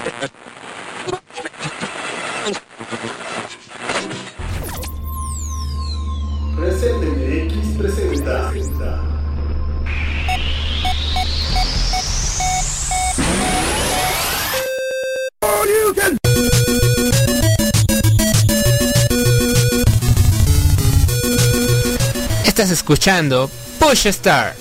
Presente X presenta. Estás escuchando Push Start.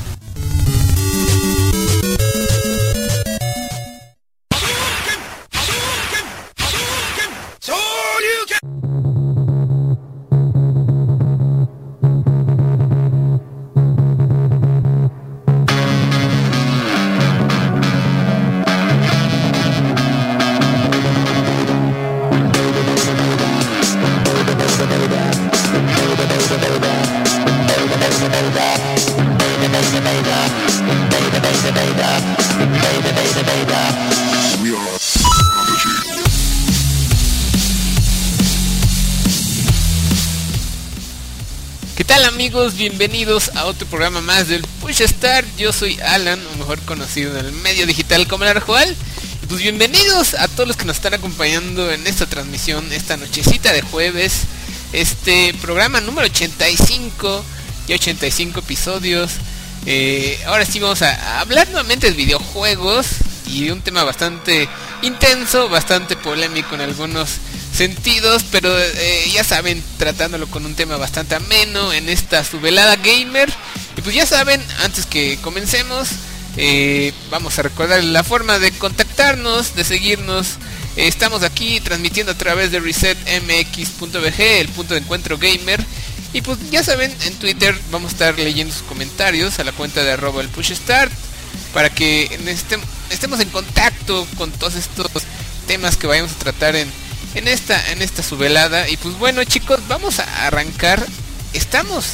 ¿Qué tal, amigos? Bienvenidos a otro programa más del Push Start. Yo soy Alan, o mejor conocido en el medio digital como el Arjoal. Pues bienvenidos a todos los que nos están acompañando en esta transmisión, esta nochecita de jueves. Este programa número 85, y 85 episodios. Ahora sí vamos a hablar nuevamente de videojuegos y de un tema bastante intenso, bastante polémico en algunos sentidos, pero ya saben, tratándolo con un tema bastante ameno en esta su velada gamer. Y pues ya saben, antes que comencemos, vamos a recordar la forma de contactarnos, de seguirnos. Estamos aquí transmitiendo a través de resetmx.bg, el punto de encuentro gamer. Y pues ya saben, en Twitter vamos a estar leyendo sus comentarios a la cuenta de @elpushstart, para que estemos en contacto con todos estos temas que vayamos a tratar en esta su velada. Y pues bueno, chicos, vamos a arrancar. Estamos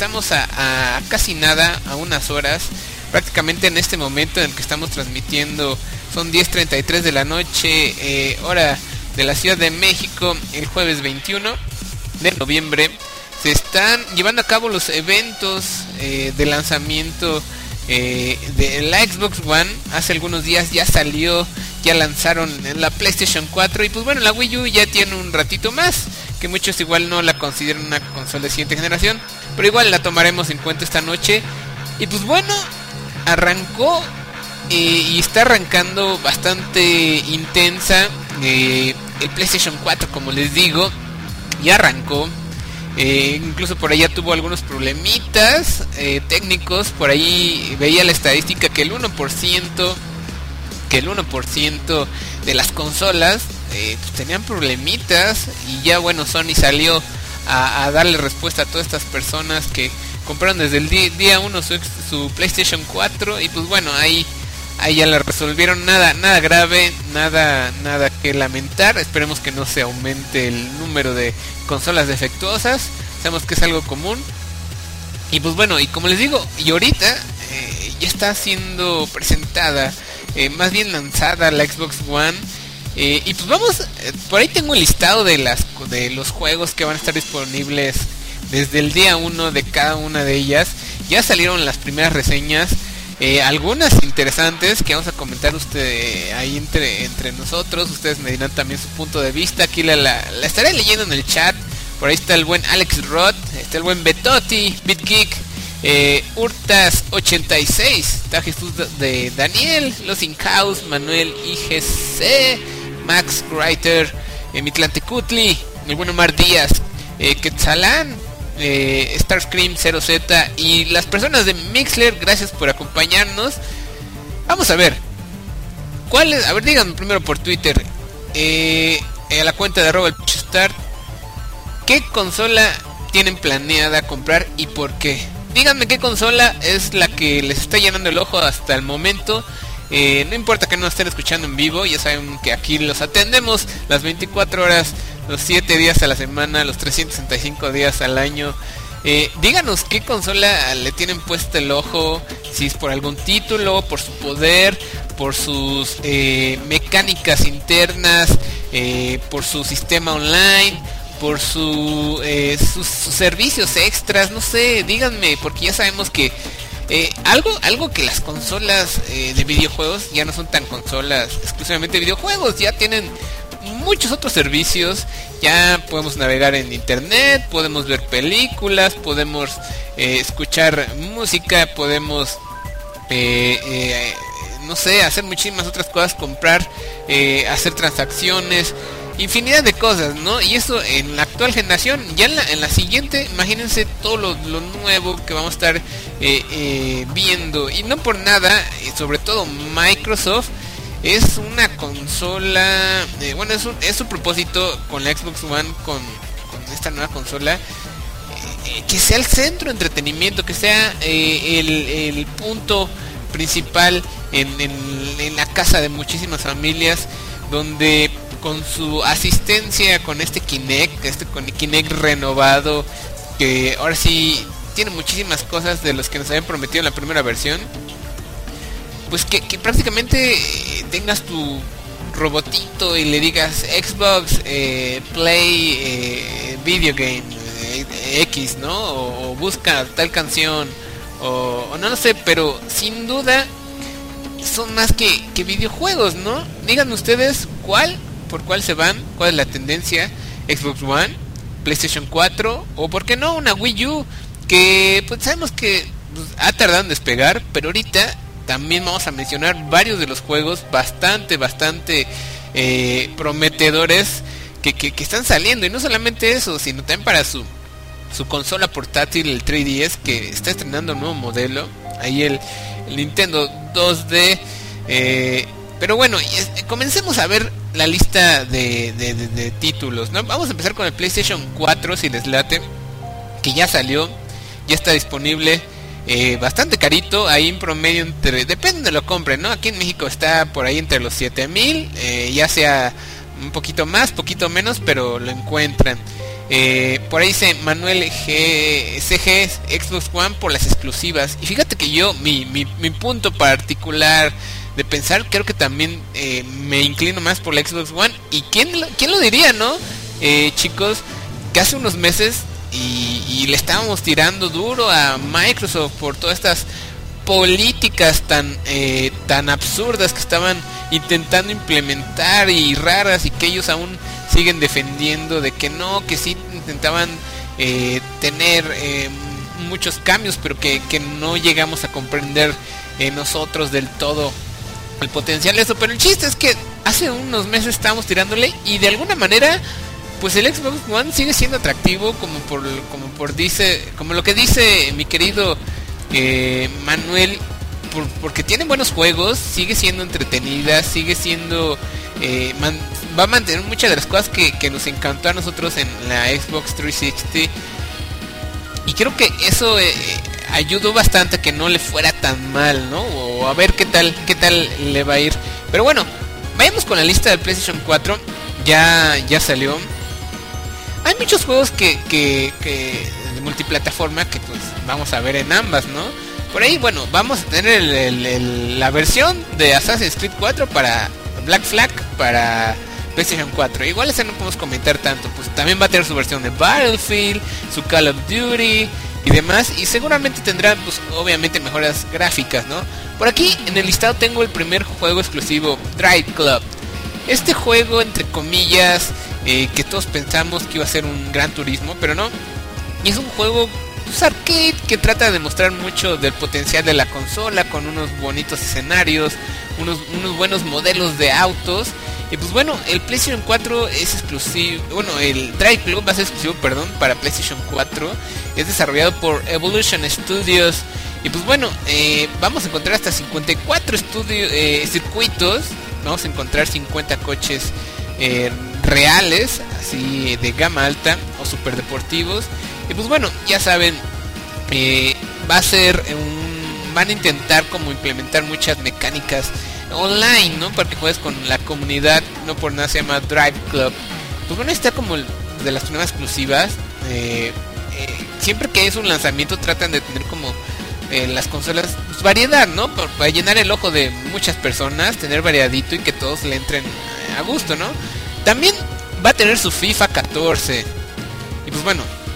a casi nada, a unas horas, prácticamente en este momento en el que estamos transmitiendo. Son 10:33 de la noche, hora de la Ciudad de México, el jueves 21 de noviembre. Se están llevando a cabo los eventos de lanzamiento de la Xbox One. Hace algunos días ya salió, ya lanzaron en la PlayStation 4. Y pues bueno, la Wii U ya tiene un ratito más, que muchos igual no la consideran una consola de siguiente generación, pero igual la tomaremos en cuenta esta noche. Y pues bueno, arrancó y está arrancando bastante intensa el PlayStation 4, como les digo. Ya arrancó. Incluso por allá tuvo algunos problemitas técnicos. Por ahí veía la estadística que el 1% de las consolas pues tenían problemitas. Y ya bueno, Sony salió a darle respuesta a todas estas personas que compraron desde el día 1 su PlayStation 4. Y pues bueno, ahí ya la resolvieron. Nada grave, nada que lamentar. Esperemos que no se aumente el número de consolas defectuosas. Sabemos que es algo común. Y pues bueno, y como les digo, y ahorita ya está siendo presentada, más bien lanzada, la Xbox One. Y pues vamos, por ahí tengo el listado de los juegos que van a estar disponibles desde el día 1 de cada una de ellas. Ya salieron las primeras reseñas. Algunas interesantes que vamos a comentar ahí entre nosotros. Ustedes me dirán también su punto de vista. Aquí la estaré leyendo en el chat. Por ahí está el buen Alex Roth, está el buen Betotti, BitGeek, Hurtas86, está Jesús de Daniel, Los Incaus, Manuel IGC, Max Reiter, Mitlantecutli, el buen Omar Díaz, Quetzalán, Starscream 0Z y las personas de Mixler. Gracias por acompañarnos. Vamos a ver ¿cuál? A ver, díganme primero por Twitter, a la cuenta de @elpushstart, ¿qué consola tienen planeada comprar y por qué? Díganme qué consola es la que les está llenando el ojo hasta el momento. No importa que no estén escuchando en vivo, ya saben que aquí los atendemos las 24 horas, los 7 días a la semana, los 365 días al año. Díganos qué consola le tienen puesto el ojo, si es por algún título, por su poder, por sus mecánicas internas, por su sistema online, por sus servicios extras, no sé, díganme, porque ya sabemos que Algo que las consolas de videojuegos ya no son tan consolas exclusivamente de videojuegos, ya tienen muchos otros servicios. Ya podemos navegar en internet, podemos ver películas, podemos escuchar música, podemos no sé, hacer muchísimas otras cosas, comprar, hacer transacciones, infinidad de cosas, ¿no? Y eso en la actual generación. Ya en la siguiente, imagínense todo lo nuevo que vamos a estar viendo. Y no por nada, sobre todo Microsoft es una consola, bueno, es su propósito con la Xbox One, con esta nueva consola, que sea el centro de entretenimiento, que sea el punto principal en la casa de muchísimas familias, donde con su asistencia, con este Kinect, con el Kinect renovado, que ahora sí tiene muchísimas cosas de los que nos habían prometido en la primera versión, pues que prácticamente tengas tu robotito y le digas Xbox, Play, Video Game, X, ¿no? O busca tal canción, o no lo sé, pero sin duda son más que videojuegos, ¿no? Díganme ustedes por cuál se van, cuál es la tendencia. Xbox One, PlayStation 4, o por qué no una Wii U, que pues sabemos que pues, ha tardado en despegar, pero ahorita también vamos a mencionar varios de los juegos bastante prometedores que están saliendo. Y no solamente eso, sino también para su consola portátil, el 3DS, que está estrenando un nuevo modelo. Ahí el Nintendo 2D. Pero bueno, comencemos a ver la lista de títulos, ¿no? Vamos a empezar con el PlayStation 4, si les late, que ya salió, ya está disponible. Bastante carito, ahí en promedio depende de lo compren, ¿no? Aquí en México está por ahí entre los 7,000, ya sea un poquito más, poquito menos, pero lo encuentran. Por ahí dice Manuel CG Xbox One por las exclusivas. Y fíjate que yo, mi punto particular de pensar, creo que también me inclino más por la Xbox One. Y quién lo diría, ¿no? Chicos, que hace unos meses y le estábamos tirando duro a Microsoft por todas estas políticas tan absurdas que estaban intentando implementar y raras, y que ellos aún siguen defendiendo de que no, que sí intentaban tener muchos cambios, pero que no llegamos a comprender nosotros del todo el potencial de eso. Pero el chiste es que hace unos meses estábamos tirándole, y de alguna manera pues el Xbox One sigue siendo atractivo, como lo que dice mi querido Manuel, porque tiene buenos juegos, sigue siendo entretenida, sigue siendo va a mantener muchas de las cosas que nos encantó a nosotros en la Xbox 360, y creo que eso ayudó bastante a que no le fuera tan mal, ¿no? O a ver qué tal le va a ir. Pero bueno, vayamos con la lista del PlayStation 4. Ya salió. Hay muchos juegos que de multiplataforma que pues vamos a ver en ambas, ¿no? Por ahí, bueno, vamos a tener la versión de Assassin's Creed 4 para Black Flag, para PlayStation 4. Igual ese no podemos comentar tanto, pues también va a tener su versión de Battlefield, su Call of Duty y demás, y seguramente tendrá pues obviamente mejoras gráficas, ¿no? Por aquí en el listado tengo el primer juego exclusivo, Drive Club. Este juego, entre comillas, que todos pensamos que iba a ser un Gran Turismo, pero no. Y es un juego pues, arcade, que trata de mostrar mucho del potencial de la consola, con unos bonitos escenarios, unos buenos modelos de autos. Y pues bueno, el PlayStation 4 es exclusivo, bueno, el Drive Club va a ser exclusivo, para PlayStation 4. Es desarrollado por Evolution Studios. Y pues bueno, vamos a encontrar hasta 54 circuitos. Vamos a encontrar 50 coches reales, así de gama alta o super deportivos. Y pues bueno, ya saben, va a ser van a intentar como implementar muchas mecánicas online, ¿no? Para que juegues con la comunidad. No por nada se llama Drive Club. Pues bueno, está como de las primeras exclusivas. Siempre que es un lanzamiento tratan de tener como las consolas pues, variedad, ¿no? Para llenar el ojo de muchas personas, tener variadito y que todos le entren a gusto, ¿no? También va a tener su FIFA 14. Y pues bueno,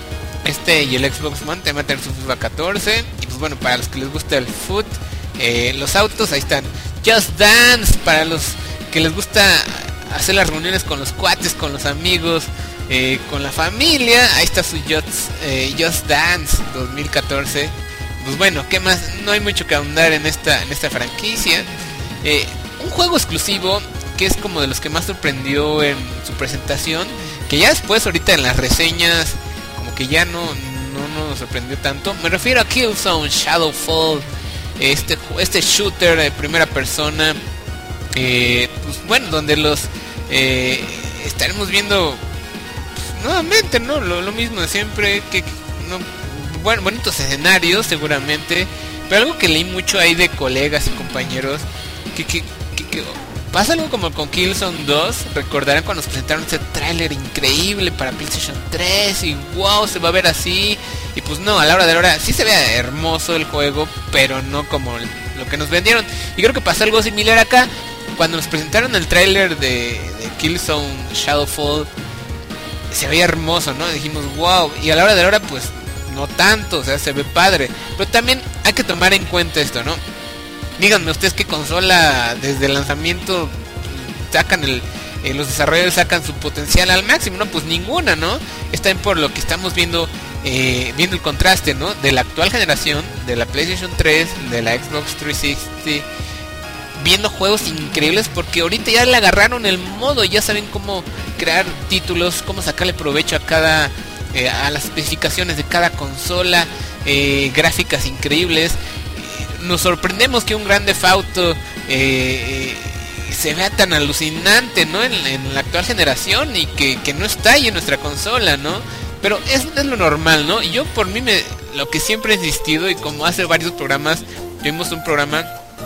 y el Xbox One también va a tener su FIFA 14. Y pues bueno, para los que les gusta el foot, los autos, ahí están. Just Dance, para los que les gusta hacer las reuniones con los cuates, con los amigos, con la familia, ahí está su Just Dance 2014. Pues bueno, ¿qué más? No hay mucho que ahondar en esta franquicia. Un juego exclusivo que es como de los que más sorprendió en su presentación, que ya después ahorita en las reseñas como que ya no nos sorprendió tanto. Me refiero a Killzone Shadowfall, este shooter de primera persona, pues bueno, donde los estaremos viendo pues, nuevamente, ¿no? Lo mismo de siempre, que no, bueno, bonitos escenarios seguramente, pero algo que leí mucho ahí de colegas y compañeros, que pasa algo como con Killzone 2. Recordarán cuando nos presentaron ese tráiler increíble para PlayStation 3 y wow, se va a ver así. Y pues no, a la hora de la hora sí se ve hermoso el juego, pero no como lo que nos vendieron. Y creo que pasó algo similar acá. Cuando nos presentaron el tráiler de Killzone Shadowfall, se veía hermoso, ¿no? Dijimos wow, y a la hora de la hora pues no tanto, o sea, se ve padre. Pero también hay que tomar en cuenta esto, ¿no? Díganme ustedes qué consola desde el lanzamiento sacan los desarrolladores sacan su potencial al máximo, ¿no? Pues ninguna, ¿no? Está bien por lo que estamos viendo el contraste, ¿no? De la actual generación, de la PlayStation 3, de la Xbox 360, viendo juegos increíbles porque ahorita ya le agarraron el modo, ya saben cómo crear títulos, cómo sacarle provecho a las especificaciones de cada consola, gráficas increíbles. Nos sorprendemos que un Grand Theft Auto se vea tan alucinante, ¿no? En la actual generación y que no está ahí en nuestra consola, ¿no? Pero es lo normal, ¿no? Y yo por mí lo que siempre he insistido, y como hace varios programas, tuvimos un programa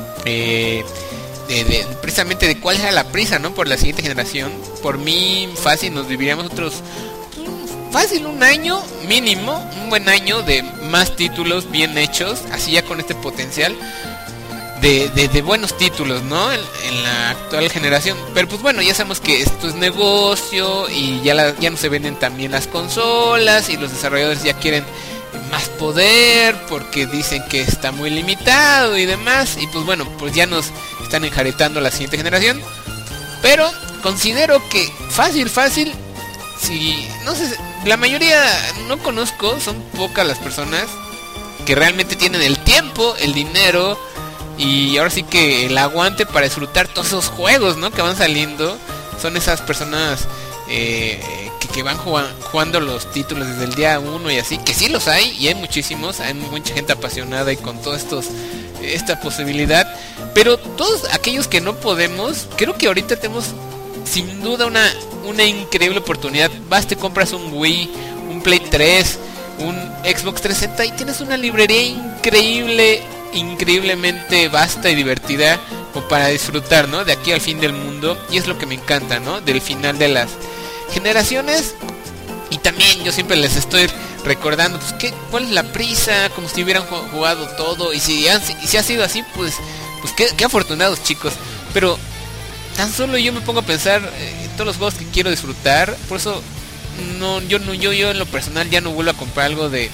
precisamente de cuál era la prisa, ¿no? Por la siguiente generación. Por mí fácil nos viviríamos fácil un año mínimo, un buen año de más títulos bien hechos, así ya con este potencial de buenos títulos, ¿no? En la actual generación. Pero pues bueno, ya sabemos que esto es negocio y ya no se venden también las consolas y los desarrolladores ya quieren más poder porque dicen que está muy limitado y demás. Y pues bueno, pues ya nos están enjaretando la siguiente generación. Pero considero que fácil, si no sé, la mayoría no conozco, son pocas las personas que realmente tienen el tiempo, el dinero y ahora sí que el aguante para disfrutar todos esos juegos, ¿no? Que van saliendo. Son esas personas que van jugando los títulos desde el día 1 y así, que sí los hay y hay muchísimos, hay mucha gente apasionada y con todos esta posibilidad. Pero todos aquellos que no podemos, creo que ahorita tenemos sin duda una increíble oportunidad. Vas, te compras un Wii, un Play 3, un Xbox 360 y tienes una librería increíblemente vasta y divertida como para disfrutar, ¿no? De aquí al fin del mundo. Y es lo que me encanta, ¿no? Del final de las generaciones. Y también yo siempre les estoy recordando pues cuál es la prisa, como si hubieran jugado todo. Y si ha sido así, pues qué afortunados, chicos. Pero tan solo yo me pongo a pensar en todos los juegos que quiero disfrutar. Por eso yo en lo personal ya no vuelvo a comprar algo de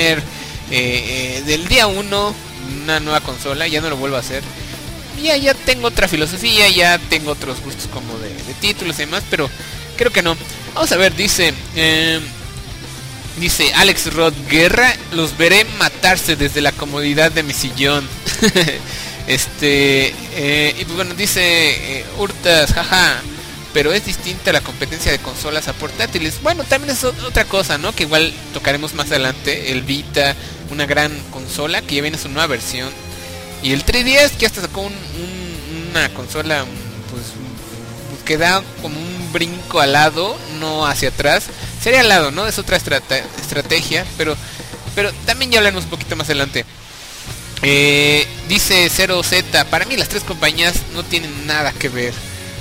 del día 1, una nueva consola. Ya no lo vuelvo a hacer. Ya tengo otra filosofía, ya tengo otros gustos como de títulos y demás, pero creo que no. Vamos a ver, dice Alex Rod Guerra, los veré matarse desde la comodidad de mi sillón. Y pues bueno, dice Hurtas, jaja, pero es distinta la competencia de consolas a portátiles. Bueno, también es otra cosa, ¿no? Que igual tocaremos más adelante. El Vita, una gran consola que ya viene su nueva versión. Y el 3DS que hasta sacó una consola pues que da como un brinco al lado, no hacia atrás. Sería al lado, ¿no? Es otra estrategia, pero también ya hablaremos un poquito más adelante. Dice 0Z, para mí las tres compañías no tienen nada que ver.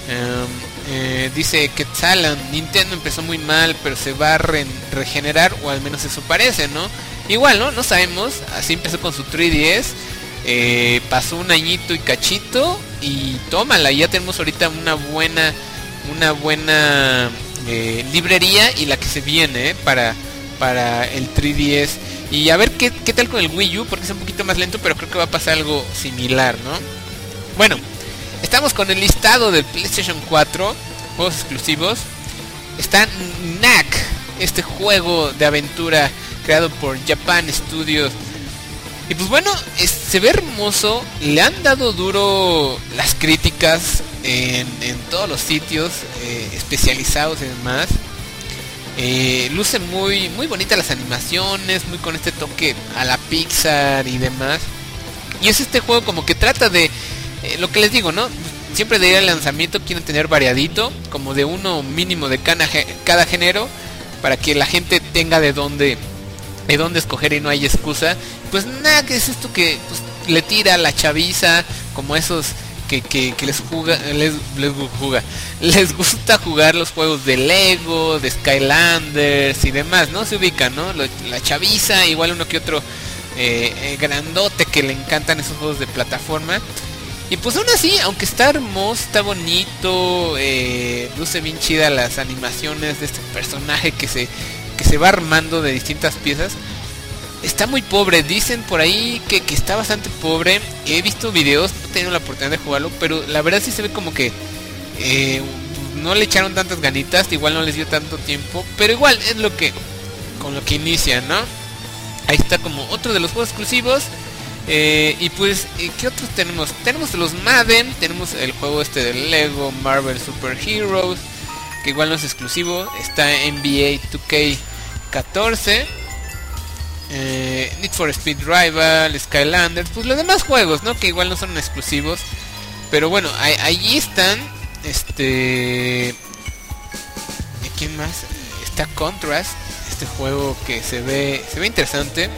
Dice Quetzalan, Nintendo empezó muy mal, pero se va a regenerar, o al menos eso parece, ¿no? Igual, ¿no? No sabemos, así empezó con su 3DS. Pasó un añito y cachito y tómala, ya tenemos ahorita una buena librería y la que se viene para para el 3DS. Y a ver qué tal con el Wii U, porque es un poquito más lento, pero creo que va a pasar algo similar, ¿no? Bueno, estamos con el listado del PlayStation 4, juegos exclusivos. Está Knack, este juego de aventura creado por Japan Studios. Y pues bueno, se ve hermoso. Le han dado duro las críticas en todos los sitios especializados y demás. Luce muy bonita las animaciones, muy con este toque a la Pixar y demás. Y es este juego como que trata de lo que les digo, ¿no? Siempre de ir al lanzamiento quieren tener variadito, como de uno mínimo de cada género, para que la gente tenga de dónde escoger y no hay excusa. Pues nada, que es esto que pues, le tira a la chaviza, como esos que les gusta jugar los juegos de Lego, de Skylanders y demás, ¿no? Se ubican, ¿no? La chaviza, igual uno que otro grandote que le encantan esos juegos de plataforma. Y pues aún así, aunque está hermoso, está bonito, luce bien chida las animaciones de este personaje que se va armando de distintas piezas. Está muy pobre, dicen por ahí que está bastante pobre. He visto videos, no he tenido la oportunidad de jugarlo, pero la verdad sí se ve como que no le echaron tantas ganitas, igual no les dio tanto tiempo, pero igual es con lo que inicia, ¿no? Ahí está como otro de los juegos exclusivos. Y pues, ¿qué otros tenemos? Tenemos los Madden, tenemos el juego este de Lego Marvel Super Heroes, que igual no es exclusivo. Está NBA 2K14, Need for Speed Rival, Skylanders, pues los demás juegos, ¿no? Que igual no son exclusivos. Pero bueno, ahí están. ¿Quién más? Está Contrast, este juego que se ve interesante.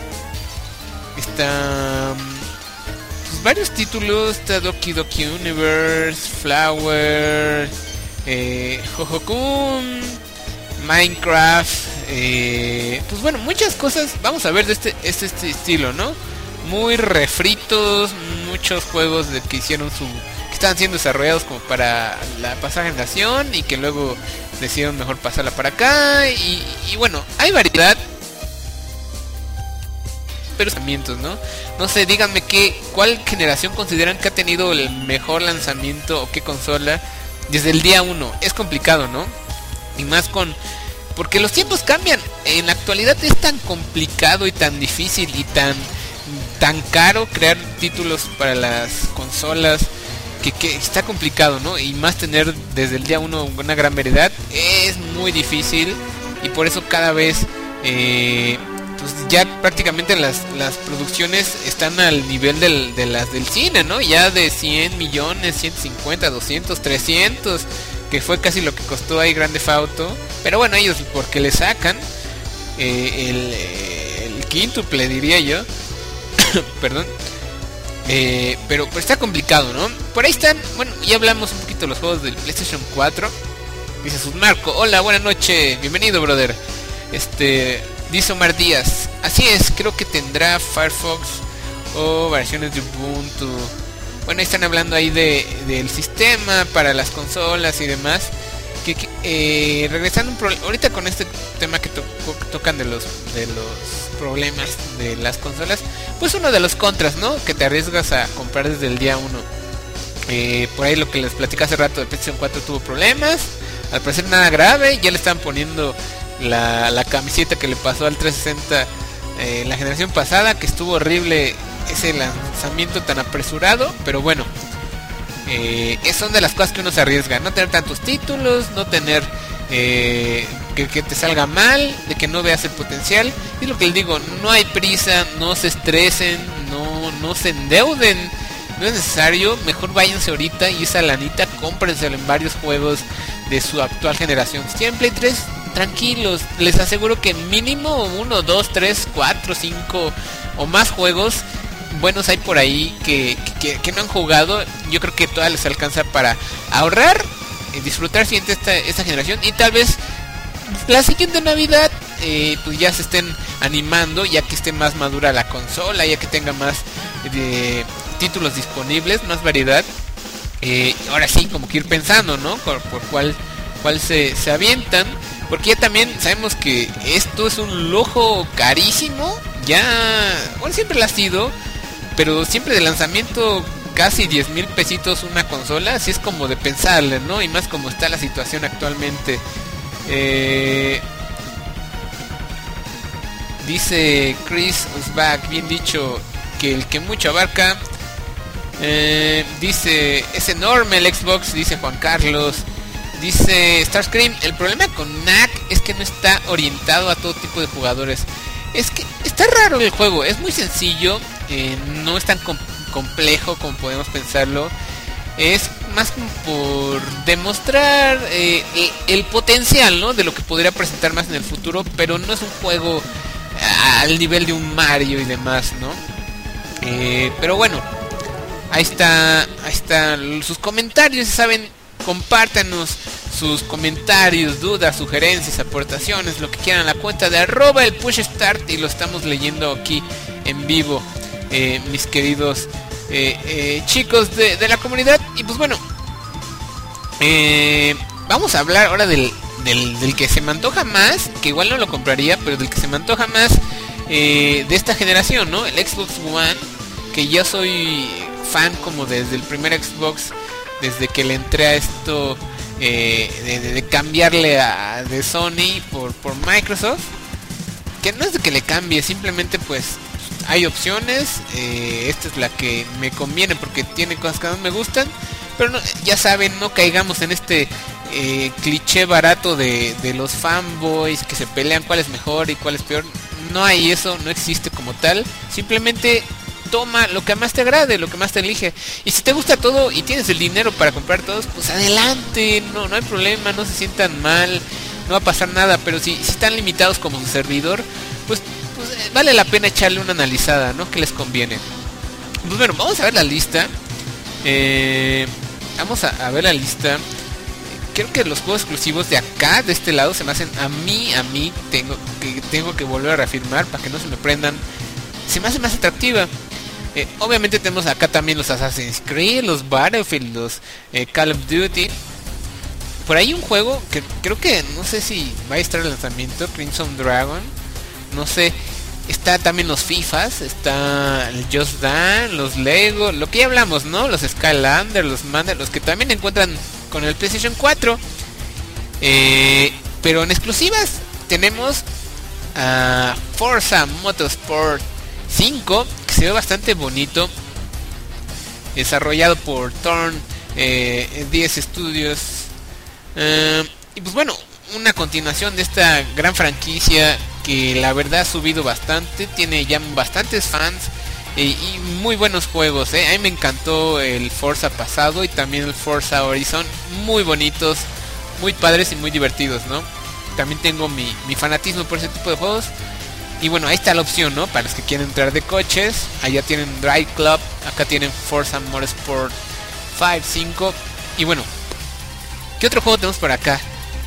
Está pues, varios títulos. Está Doki Doki Universe, Flower, Hohokun, Minecraft, pues bueno, muchas cosas. Vamos a ver de este estilo, ¿no? Muy refritos, muchos juegos que estaban siendo desarrollados como para la pasada generación y que luego decidieron mejor pasarla para acá. Y bueno, hay variedad, pero lanzamientos, ¿no? No sé, díganme cuál generación consideran que ha tenido el mejor lanzamiento o qué consola desde el día 1. Es complicado, ¿no? Y más porque los tiempos cambian. En la actualidad es tan complicado y tan difícil y tan caro crear títulos para las consolas que está complicado, ¿no? Y más tener desde el día 1 una gran variedad es muy difícil. Y por eso cada vez pues ya prácticamente las producciones están al nivel de las del cine, ¿no? Ya de 100 millones, 150, 200, 300, que fue casi lo que costó ahí Grand Theft Auto. Pero bueno, ellos porque le sacan el quíntuple, diría yo. Perdón. Pero está complicado, ¿no? Por ahí están, bueno, ya hablamos un poquito de los juegos del PlayStation 4. Dice Susmarco, hola, buenas noches, bienvenido, brother. Dice Omar Díaz, así es, creo que tendrá Firefox o versiones de Ubuntu. Bueno, ahí están hablando ahí del sistema para las consolas y demás. Regresando ahorita con este tema que tocan de los problemas de las consolas, pues uno de los contras, ¿no? Que te arriesgas a comprar desde el día 1. Por ahí lo que les platicé hace rato de PlayStation 4 tuvo problemas, al parecer nada grave, ya le están poniendo la camiseta que le pasó al 360 la generación pasada, que estuvo horrible ese lanzamiento tan apresurado, pero bueno, son de las cosas que uno se arriesga, no tener tantos títulos, no tener que te salga mal, de que no veas el potencial. Y lo que les digo, no hay prisa, no se estresen, no se endeuden, no es necesario, mejor váyanse ahorita y esa lanita cómprenselo en varios juegos de su actual generación. Si tienen Play 3, tranquilos, les aseguro que mínimo 1, 2, 3, 4, 5 o más juegos buenos hay por ahí que no han jugado. Yo creo que todavía les alcanza para ahorrar y disfrutar siguiente esta generación, y tal vez la siguiente Navidad pues ya se estén animando, ya que esté más madura la consola, ya que tenga más títulos disponibles, más variedad. Ahora sí, como que ir pensando, ¿no? Por cuál se avientan. porque ya también sabemos que esto es un lujo carísimo, ya, bueno, siempre lo ha sido, pero siempre de lanzamiento casi 10,000 pesitos una consola, así es como de pensarle, ¿no? Y más como está la situación actualmente. Dice Chris Usbach, bien dicho, que el que mucho abarca. Dice, es enorme el Xbox, dice Juan Carlos. Dice Starscream, el problema con NAC es que no está orientado a todo tipo de jugadores. Es que está raro el juego, es muy sencillo, no es tan complejo como podemos pensarlo. Es más como por demostrar el potencial, ¿no?, de lo que podría presentar más en el futuro, pero no es un juego al nivel de un Mario y demás, ¿no? Pero bueno, ahí están sus comentarios, ya saben, compártanos sus comentarios, dudas, sugerencias, aportaciones, lo que quieran a la cuenta de @elpushstart, y lo estamos leyendo aquí en vivo, mis queridos chicos de la comunidad. Y pues bueno, vamos a hablar ahora del que se me antoja más, que igual no lo compraría, pero del que se me antoja más de esta generación, ¿no? El Xbox One, que yo soy fan como desde el primer Xbox, desde que le entré a esto de cambiarle de Sony por Microsoft, que no es de que le cambie, simplemente pues hay opciones, esta es la que me conviene porque tiene cosas que no me gustan, pero no, ya saben, no caigamos en este cliché barato de los fanboys que se pelean cuál es mejor y cuál es peor. No hay eso, no existe como tal, simplemente toma lo que más te agrade, lo que más te elige. Y si te gusta todo y tienes el dinero para comprar todos, pues adelante, no hay problema, no se sientan mal, no va a pasar nada. Pero si están limitados como su servidor, pues vale la pena echarle una analizada, ¿no? Que les conviene. Pues bueno, vamos a ver la lista. Vamos a ver la lista. Creo que los juegos exclusivos de acá, de este lado, se me hacen a mí tengo que volver a reafirmar para que no se me prendan, se me hace más atractiva. Obviamente tenemos acá también los Assassin's Creed, los Battlefield, los Call of Duty. Por ahí un juego que creo que no sé si va a estar el lanzamiento, Crimson Dragon, no sé. Está también los FIFAs, está el Just Dance, los Lego, lo que ya hablamos, ¿no? Los Skylander, los Mander, los que también encuentran con el PlayStation 4. Pero en exclusivas tenemos a Forza Motorsport 5, que se ve bastante bonito, desarrollado por Turn 10 Studios. Y pues bueno, una continuación de esta gran franquicia que la verdad ha subido bastante, tiene ya bastantes fans y muy buenos juegos. A mí me encantó el Forza pasado y también el Forza Horizon, muy bonitos, muy padres y muy divertidos, ¿no? También tengo mi fanatismo por ese tipo de juegos. Y bueno, ahí está la opción, ¿no? Para los que quieren entrar de coches, allá tienen Drive Club, acá tienen Forza Motorsport 5. Y bueno, ¿qué otro juego tenemos por acá?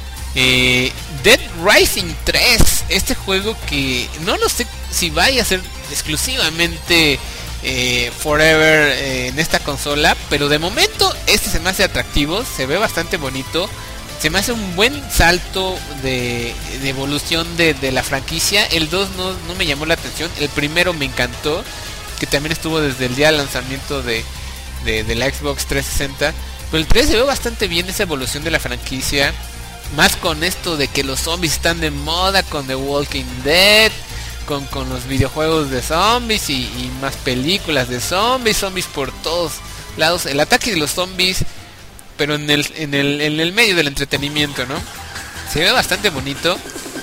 Dead Rising 3, este juego que no sé si vaya a ser exclusivamente forever en esta consola, pero de momento este se me hace atractivo, se ve bastante bonito, se me hace un buen salto de evolución de la franquicia. El 2 no me llamó la atención, el primero me encantó, que también estuvo desde el día del lanzamiento de la Xbox 360, pero el 3 se ve bastante bien esa evolución de la franquicia. Más con esto de que los zombies están de moda, con The Walking Dead, con los videojuegos de zombies y más películas de zombies por todos lados. El ataque de los zombies, pero en el medio del entretenimiento, ¿no? Se ve bastante bonito.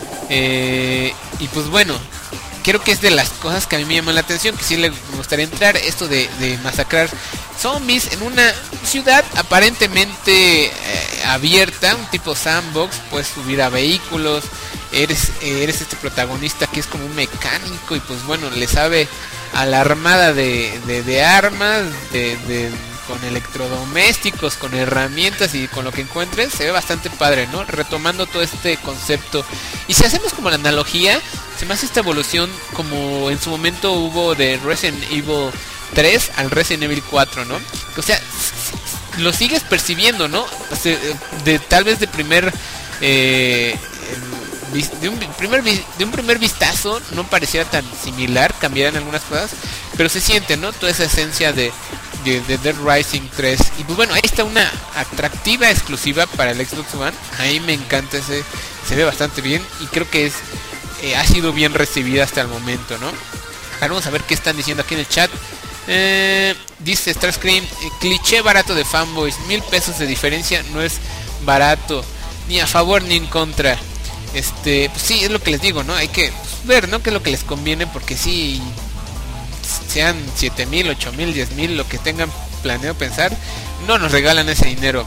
Y pues bueno, creo que es de las cosas que a mí me llaman la atención, que sí le gustaría entrar, esto de masacrar zombies en una ciudad aparentemente abierta, un tipo sandbox. Puedes subir a vehículos, eres este protagonista que es como un mecánico y pues bueno, le sabe a la armada de armas, con electrodomésticos, con herramientas y con lo que encuentres. Se ve bastante padre, ¿no? Retomando todo este concepto. Y si hacemos como la analogía, se me hace esta evolución como en su momento hubo de Resident Evil 3 al Resident Evil 4, ¿no? O sea, lo sigues percibiendo, ¿no? Tal vez de primer de un primer vistazo no pareciera tan similar, cambiaran algunas cosas, pero se siente, ¿no? Toda esa esencia de Dead Rising 3. Y pues bueno, ahí está una atractiva exclusiva para el Xbox One. Ahí me encanta se ve bastante bien y creo que ha sido bien recibida hasta el momento, ¿no? Ahora vamos a ver qué están diciendo aquí en el chat. Dice Starscream, cliché barato de fanboys, 1000 pesos de diferencia no es barato, ni a favor ni en contra. Pues sí, es lo que les digo, ¿no? Hay que ver, ¿no? Qué es lo que les conviene, porque si sean 7000, 8000, 10000, lo que tengan planeado pensar, no nos regalan ese dinero.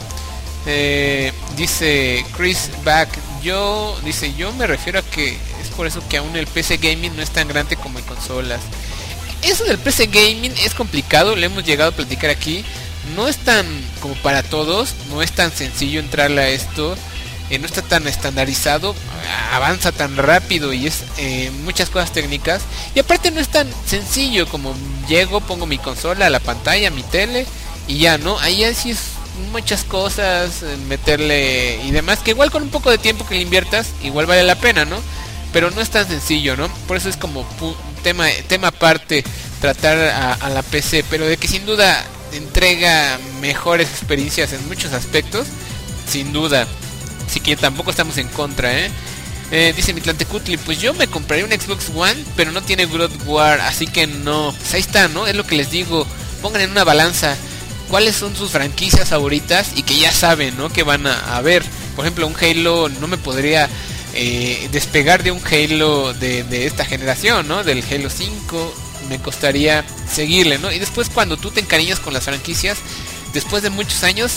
Dice Chris Back, yo me refiero a que es por eso que aún el PC Gaming no es tan grande como en consolas. Eso del PC Gaming es complicado, lo hemos llegado a platicar aquí. No es tan como para todos, no es tan sencillo entrarle a esto, no está tan estandarizado, avanza tan rápido y es muchas cosas técnicas. Y aparte no es tan sencillo como llego, pongo mi consola a la pantalla, mi tele y ya, ¿no? Ahí sí es muchas cosas, meterle y demás, que igual con un poco de tiempo que le inviertas, igual vale la pena, ¿no? Pero no es tan sencillo, ¿no? Por eso es como tema aparte tratar a la PC, pero de que sin duda entrega mejores experiencias en muchos aspectos, sin duda. Así que tampoco estamos en contra, dice Mitlantecutli, pues yo me compraría un Xbox One, pero no tiene God of War, así que no. Pues ahí está, ¿no? Es lo que les digo, pongan en una balanza cuáles son sus franquicias favoritas y que ya saben, ¿no? Que van a ver. Por ejemplo, un Halo, no me podría despegar de un Halo de esta generación, ¿no? Del Halo 5, me costaría seguirle, ¿no? Y después cuando tú te encariñas con las franquicias, después de muchos años,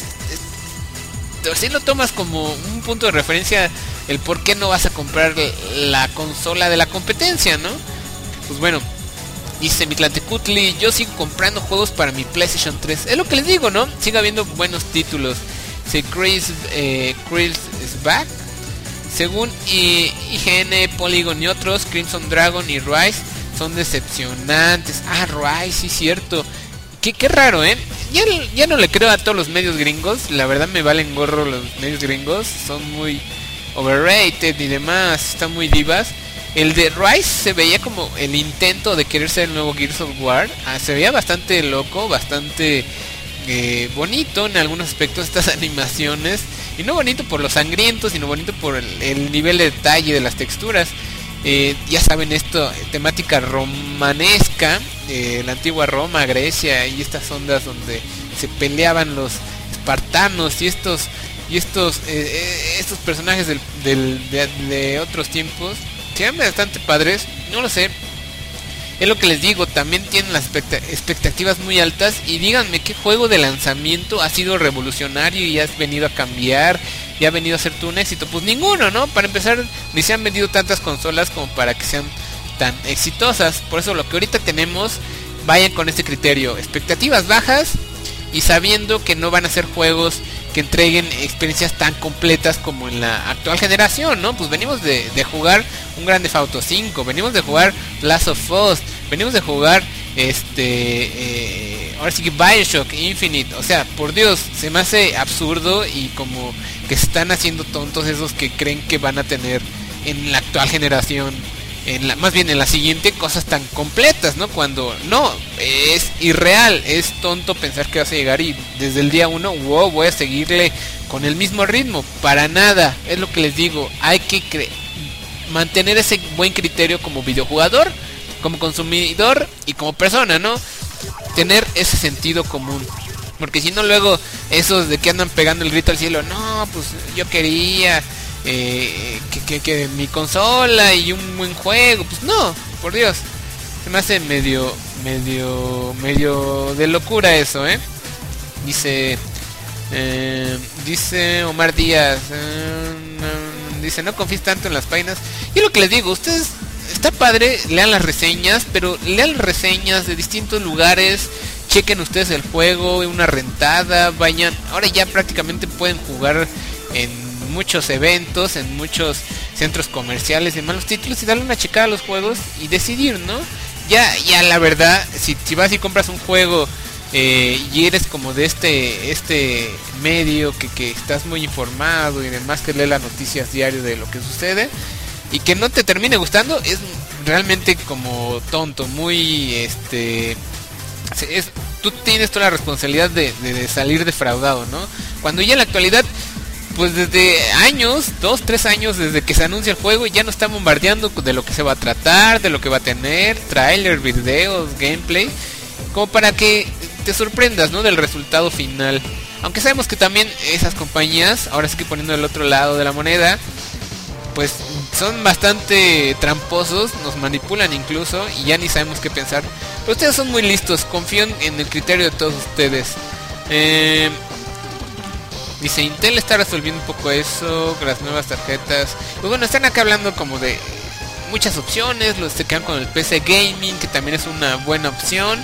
si lo tomas como un punto de referencia, el por qué no vas a comprar la consola de la competencia, ¿no? Pues bueno, dice Mitlantecutli, yo sigo comprando juegos para mi PlayStation 3. Es lo que les digo, ¿no? Sigue habiendo buenos títulos. Dice Chris is back. Según IGN, Polygon y otros, Crimson Dragon y Rise son decepcionantes. Rise, sí, cierto. Qué raro, ya no le creo a todos los medios gringos. La verdad me valen gorro los medios gringos. Son muy overrated y demás. Están muy divas. El de Rise se veía como el intento de querer ser el nuevo Gears of War. Se veía bastante loco, bastante bonito en algunos aspectos estas animaciones. Y no bonito por los sangrientos, sino bonito por el nivel de detalle de las texturas. Ya saben, esto, temática romanesca, la antigua Roma, Grecia y estas ondas donde se peleaban los espartanos y estos personajes de otros tiempos. Se ven bastante padres, no lo sé. Es lo que les digo, también tienen las expectativas muy altas. Y díganme, ¿qué juego de lanzamiento ha sido revolucionario y has venido a cambiar y ha venido a ser un éxito? Pues ninguno, ¿no? Para empezar, ni se han vendido tantas consolas como para que sean tan exitosas. Por eso lo que ahorita tenemos, vayan con este criterio: expectativas bajas y sabiendo que no van a ser juegos que entreguen experiencias tan completas como en la actual generación, ¿no? Pues venimos de jugar un Grand Theft Auto 5, venimos de jugar Last of Us, venimos de jugar ahora sí que Bioshock Infinite. O sea, por Dios, se me hace absurdo y como que se están haciendo tontos esos que creen que van a tener en la actual generación, más bien en la siguiente, cosas tan completas, ¿no? Cuando no, es irreal, es tonto pensar que vas a llegar y desde el día 1, wow, voy a seguirle con el mismo ritmo. Para nada, es lo que les digo, hay que mantener ese buen criterio como videojugador, como consumidor y como persona, ¿no? Tener ese sentido común. Porque si no, luego esos de que andan pegando el grito al cielo, no, pues yo quería que mi consola y un buen juego, pues no, por Dios, se me hace medio de locura eso, dice Omar Díaz, dice, no confíes tanto en las páginas. Y lo que les digo, ustedes, está padre, lean las reseñas, pero lean las reseñas de distintos lugares, chequen ustedes el juego, una rentada, vayan, ahora ya prácticamente pueden jugar en muchos eventos, en muchos centros comerciales de malos títulos y darle una checada a los juegos y decidir, ¿no? Ya la verdad, si vas y compras un juego y eres como de este medio que estás muy informado y demás, que lee las noticias diario de lo que sucede y que no te termine gustando, es realmente como tonto, muy tú tienes toda la responsabilidad de salir defraudado, ¿no? Cuando ya en la actualidad, pues desde años, 2-3 años desde que se anuncia el juego, ya nos está bombardeando de lo que se va a tratar, de lo que va a tener, trailers, videos, gameplay, como para que te sorprendas, ¿no? Del resultado final. Aunque sabemos que también esas compañías, ahora sí que poniendo el otro lado de la moneda, pues son bastante tramposos, nos manipulan incluso y ya ni sabemos qué pensar. Pero ustedes son muy listos, confío en el criterio de todos ustedes. Dice, Intel está resolviendo un poco eso con las nuevas tarjetas. Pues bueno, están acá hablando como de muchas opciones. Los se quedan con el PC Gaming, que también es una buena opción.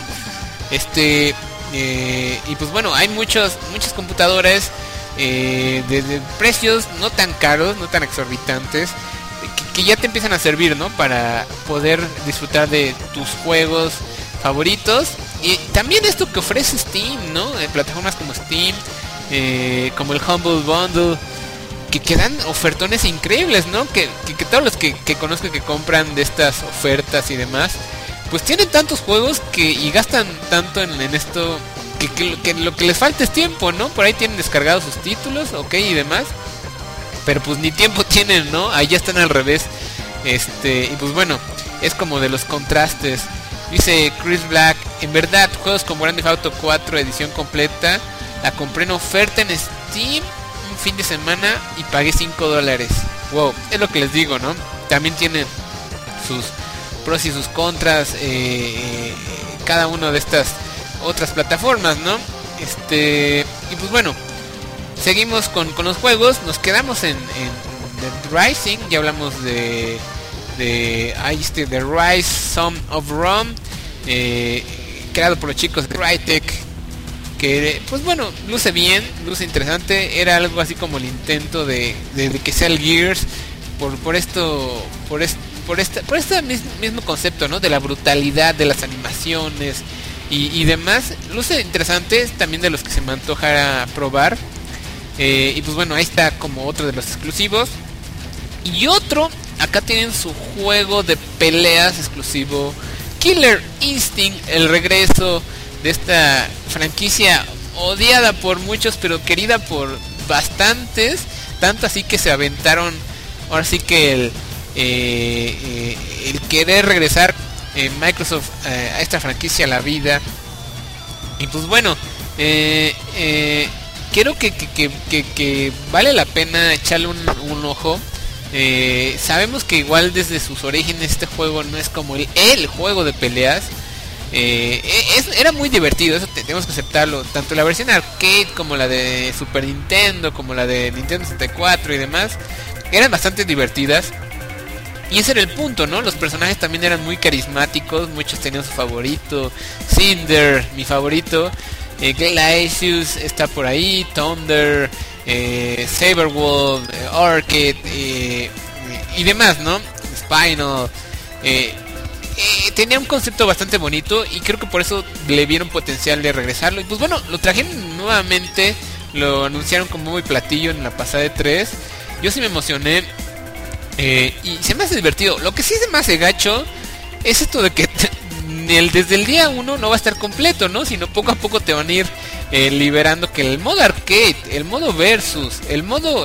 Y pues bueno, hay muchas computadoras de precios no tan caros, no tan exorbitantes, que ya te empiezan a servir, ¿no? Para poder disfrutar de tus juegos favoritos. Y también esto que ofrece Steam, ¿no? Plataformas como Steam, como el Humble Bundle, que dan ofertones increíbles, ¿no? Que todos los que conozco que compran de estas ofertas y demás, pues tienen tantos juegos y gastan tanto en esto, que lo que les falta es tiempo, ¿no? Por ahí tienen descargados sus títulos, ok, y demás, pero pues ni tiempo tienen, ¿no? Ahí ya están al revés. Y pues bueno, es como de los contrastes. Dice Chris Black, en verdad, juegos como Grand Theft Auto 4 edición completa, la compré en oferta en Steam un fin de semana y pagué $5. Wow, es lo que les digo, ¿no? También tienen sus pros y sus contras, cada una de estas otras plataformas, ¿no? Y pues bueno, seguimos con los juegos. Nos quedamos en Dead Rising. Ya hablamos de Rise Son of Rome, creado por los chicos de Crytek, que pues bueno, luce bien, luce interesante. Era algo así como el intento de que sea el Gears por este mismo concepto, ¿no? De la brutalidad de las animaciones y demás. Luce interesante, también de los que se me antoja probar. Y pues bueno, ahí está como otro de los exclusivos. Y otro, acá tienen su juego de peleas exclusivo, Killer Instinct, el regreso de esta franquicia odiada por muchos pero querida por bastantes, tanto así que se aventaron ahora sí que el querer regresar Microsoft a esta franquicia a la vida. Y pues bueno, creo que vale la pena echarle un ojo. Sabemos que igual desde sus orígenes este juego no es como el juego de peleas. Era muy divertido, eso tenemos que aceptarlo. Tanto la versión arcade como la de Super Nintendo, como la de Nintendo 64 y demás, eran bastante divertidas. Y ese era el punto, ¿no? Los personajes también eran muy carismáticos, muchos tenían su favorito. Cinder, mi favorito. Glacius está por ahí, Thunder, Saberwolf, Orchid y demás, ¿no? Spinal. Tenía un concepto bastante bonito y creo que por eso le vieron potencial de regresarlo. Y pues bueno, lo trajeron nuevamente, lo anunciaron como muy platillo en la pasada E3. Yo sí me emocioné y se me hace divertido. Lo que sí se me hace gacho es esto de que desde el día 1 no va a estar completo, ¿no? Sino poco a poco te van a ir liberando que el modo arcade, el modo versus, el modo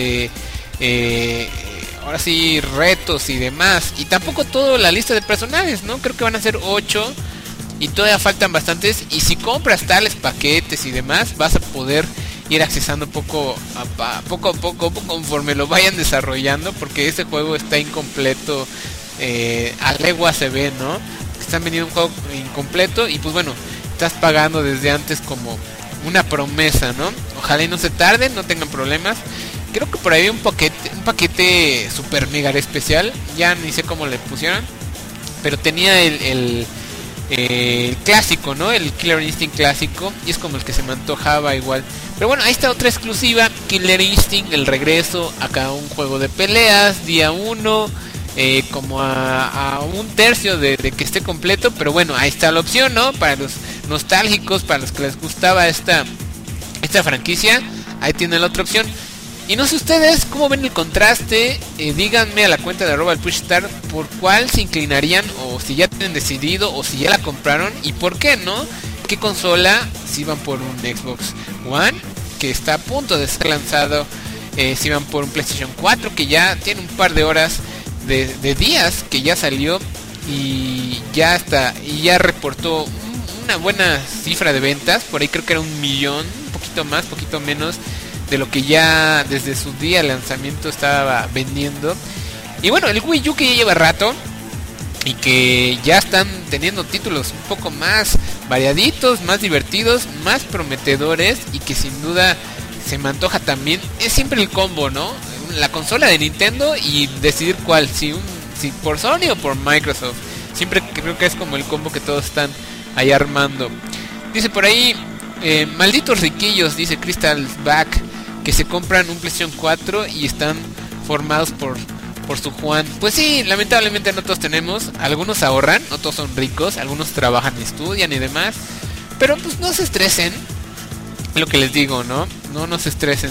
ahora sí retos y demás, y tampoco toda la lista de personajes, ¿no? Creo que van a ser 8 y todavía faltan bastantes, y si compras tales paquetes y demás vas a poder ir accesando poco a poco conforme lo vayan desarrollando, porque ese juego está incompleto, a legua se ve, ¿no? Están vendiendo un juego incompleto y pues bueno, estás pagando desde antes como una promesa, ¿no? Ojalá y no se tarden, no tengan problemas. Creo que por ahí hay un paquete super mega especial, ya ni sé cómo le pusieron, pero tenía el clásico, ¿no? El Killer Instinct clásico, y es como el que se me antojaba igual. Pero bueno, ahí está otra exclusiva, Killer Instinct, el regreso, acá un juego de peleas, día 1, como a un tercio de que esté completo, pero bueno, ahí está la opción, ¿no? Para los nostálgicos, para los que les gustaba esta franquicia, ahí tienen la otra opción. Y no sé ustedes cómo ven el contraste, díganme a la cuenta de @pushstar por cuál se inclinarían, o si ya tienen decidido, o si ya la compraron, y por qué, ¿no? ¿Qué consola? Si van por un Xbox One, que está a punto de ser lanzado, si van por un PlayStation 4, que ya tiene un par de horas de días que ya salió, y ya reportó una buena cifra de ventas, por ahí creo que era 1 millón, un poquito más, poquito menos de lo que ya desde su día de lanzamiento estaba vendiendo. Y bueno, el Wii U, que ya lleva rato y que ya están teniendo títulos un poco más variaditos, más divertidos, más prometedores, y que sin duda se me antoja también, es siempre el combo, ¿no? La consola de Nintendo y decidir cuál, si por Sony o por Microsoft. Siempre creo que es como el combo que todos están ahí armando. Dice por ahí, malditos riquillos, dice Crystal Back, que se compran un PlayStation 4 y están formados por su Juan. Pues sí, lamentablemente no todos tenemos. Algunos ahorran, no todos son ricos. Algunos trabajan, estudian y demás. Pero pues no se estresen, lo que les digo, ¿no? No se estresen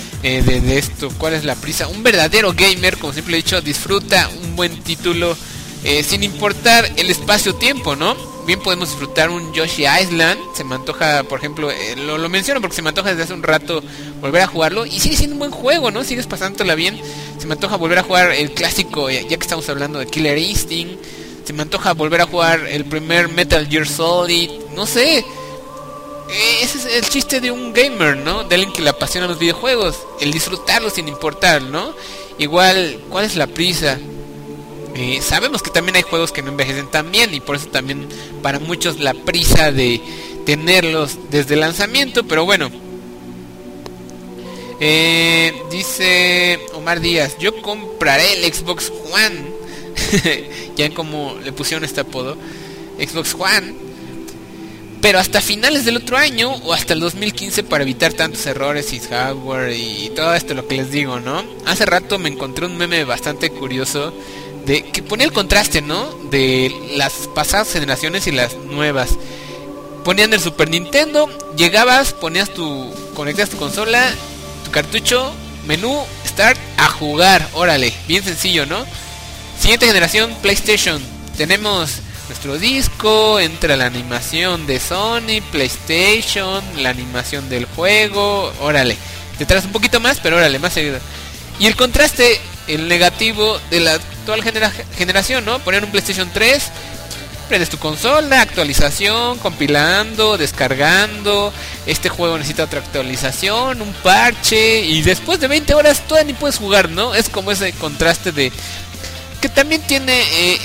de esto. ¿Cuál es la prisa? Un verdadero gamer, como siempre he dicho, disfruta un buen título sin importar el espacio-tiempo, ¿no? Bien podemos disfrutar un Yoshi Island. Se me antoja, por ejemplo, lo menciono porque se me antoja desde hace un rato volver a jugarlo, y sigue siendo un buen juego, ¿no? Sigues pasándola bien. Se me antoja volver a jugar el clásico, ya que estamos hablando de Killer Instinct. Se me antoja volver a jugar el primer Metal Gear Solid. No sé, ese es el chiste de un gamer, ¿no? De alguien que le apasiona los videojuegos, el disfrutarlo sin importar, ¿no? Igual, ¿cuál es la prisa? Sabemos que también hay juegos que no envejecen tan bien, y por eso también para muchos la prisa de tenerlos desde el lanzamiento. Pero bueno, dice Omar Díaz, yo compraré el Xbox One. Ya como le pusieron este apodo, Xbox One, pero hasta finales del otro año o hasta el 2015, para evitar tantos errores y hardware y todo esto, lo que les digo, ¿no? Hace rato me encontré un meme bastante curioso de que ponía el contraste, ¿no? De las pasadas generaciones y las nuevas. Ponían el Super Nintendo, llegabas, conectas tu consola, tu cartucho, menú, start, a jugar, órale, bien sencillo, ¿no? Siguiente generación, PlayStation, tenemos nuestro disco, entra la animación de Sony, PlayStation, la animación del juego, órale, te traes un poquito más, pero órale, más seguido. Y el contraste, el negativo de la actual generación, ¿no? Poner un PlayStation 3, prendes tu consola, actualización, compilando, descargando, este juego necesita otra actualización, un parche, y después de 20 horas todavía ni puedes jugar, ¿no? Es como ese contraste de que también tiene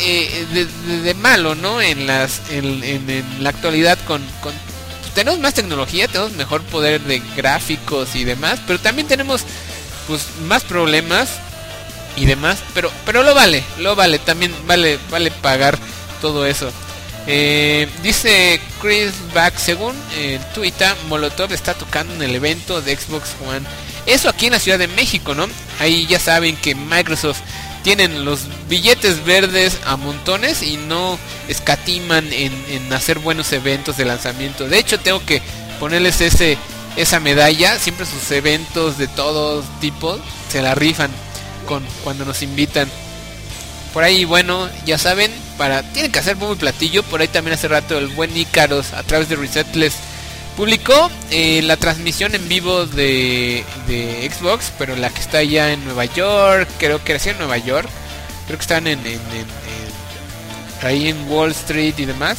de malo, ¿no? En la actualidad tenemos más tecnología, tenemos mejor poder de gráficos y demás, pero también tenemos pues más problemas y demás, pero lo vale, también vale pagar todo eso. Dice Chris Back, según Twitter, Molotov está tocando en el evento de Xbox One. Eso aquí en la Ciudad de México, ¿no? Ahí ya saben que Microsoft tienen los billetes verdes a montones y no escatiman en hacer buenos eventos de lanzamiento. De hecho, tengo que ponerles esa medalla. Siempre sus eventos de todo tipo se la rifan cuando nos invitan. Por ahí, bueno, ya saben, tienen que hacer bombo y platillo. Por ahí también hace rato el buen Ícaros a través de Resetless publicó la transmisión en vivo de Xbox, pero la que está allá en Nueva York, creo que era así en Nueva York, creo que están ahí en Wall Street y demás.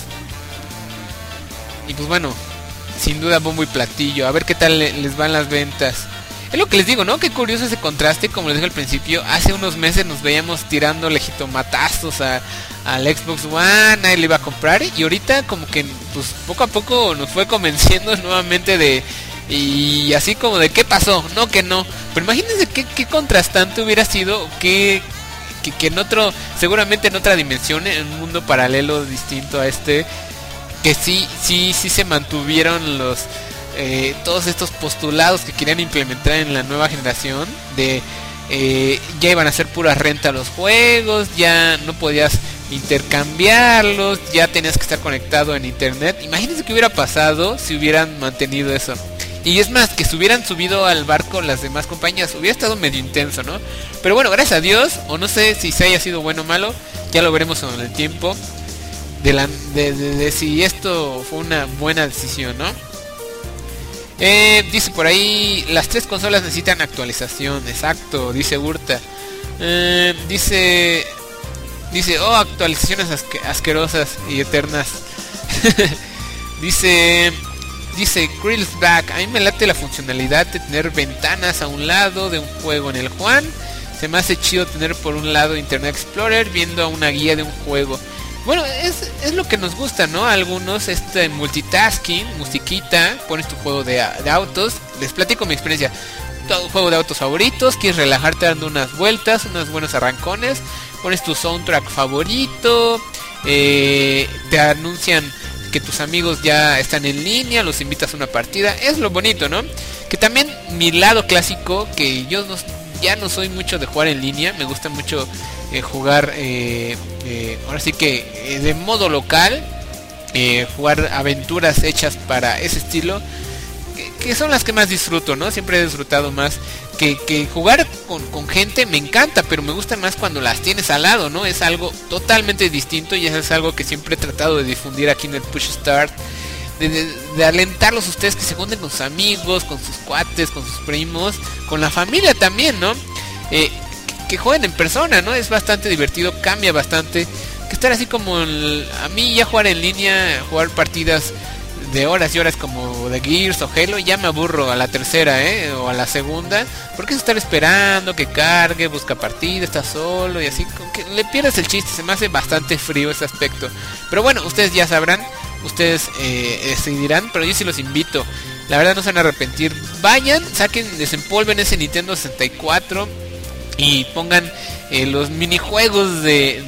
Y pues bueno, sin duda bombo y platillo, a ver qué tal les van las ventas. Es lo que les digo, ¿no? Qué curioso ese contraste, como les dije al principio. Hace unos meses nos veíamos tirando legitomatazos al Xbox One, nadie le iba a comprar, y ahorita como que pues poco a poco nos fue convenciendo nuevamente y así como de qué pasó, no que no. Pero imagínense qué contrastante hubiera sido que seguramente en otra dimensión, en un mundo paralelo distinto a este, que sí se mantuvieron todos estos postulados que querían implementar en la nueva generación de ya iban a ser pura renta los juegos, ya no podías intercambiarlos, ya tenías que estar conectado en internet. Imagínense qué hubiera pasado si hubieran mantenido eso. Y es más, que se hubieran subido al barco las demás compañías, hubiera estado medio intenso, ¿no? Pero bueno, gracias a Dios, o no sé si se haya sido bueno o malo, ya lo veremos con el tiempo, de si esto fue una buena decisión, ¿no? Dice por ahí, las 3 consolas necesitan actualización, exacto, dice Urta. Dice, oh, actualizaciones asquerosas y eternas. Dice Krill's Back, a mí me late la funcionalidad de tener ventanas a un lado de un juego en el Juan. Se me hace chido tener por un lado Internet Explorer viendo a una guía de un juego. Bueno, es lo que nos gusta, ¿no? A algunos, multitasking, musiquita, pones tu juego de autos. Les platico mi experiencia. Tu juego de autos favoritos, quieres relajarte dando unas vueltas, unos buenos arrancones, pones tu soundtrack favorito, te anuncian que tus amigos ya están en línea, los invitas a una partida. Es lo bonito, ¿no? Que también mi lado clásico, que yo ya no soy mucho de jugar en línea, me gusta mucho jugar ahora sí que de modo local, jugar aventuras hechas para ese estilo, que son las que más disfruto, ¿no? Siempre he disfrutado más que jugar con gente. Me encanta, pero me gusta más cuando las tienes al lado, ¿no? Es algo totalmente distinto y eso es algo que siempre he tratado de difundir aquí en el Push Start, de alentarlos a ustedes que se junten con sus amigos, con sus cuates, con sus primos, con la familia también, ¿no? Que jueguen en persona, ¿no? Es bastante divertido, cambia bastante que estar así como a mí ya jugar en línea, jugar partidas de horas y horas como de Gears o Halo, ya me aburro a la tercera, o a la segunda, porque es estar esperando que cargue, busca partida, está solo y así, con que le pierdes el chiste. Se me hace bastante frío ese aspecto, pero bueno, ustedes ya sabrán, ustedes decidirán, pero yo sí los invito, la verdad no se van a arrepentir. Vayan, saquen, desempolven ese Nintendo 64 y pongan los minijuegos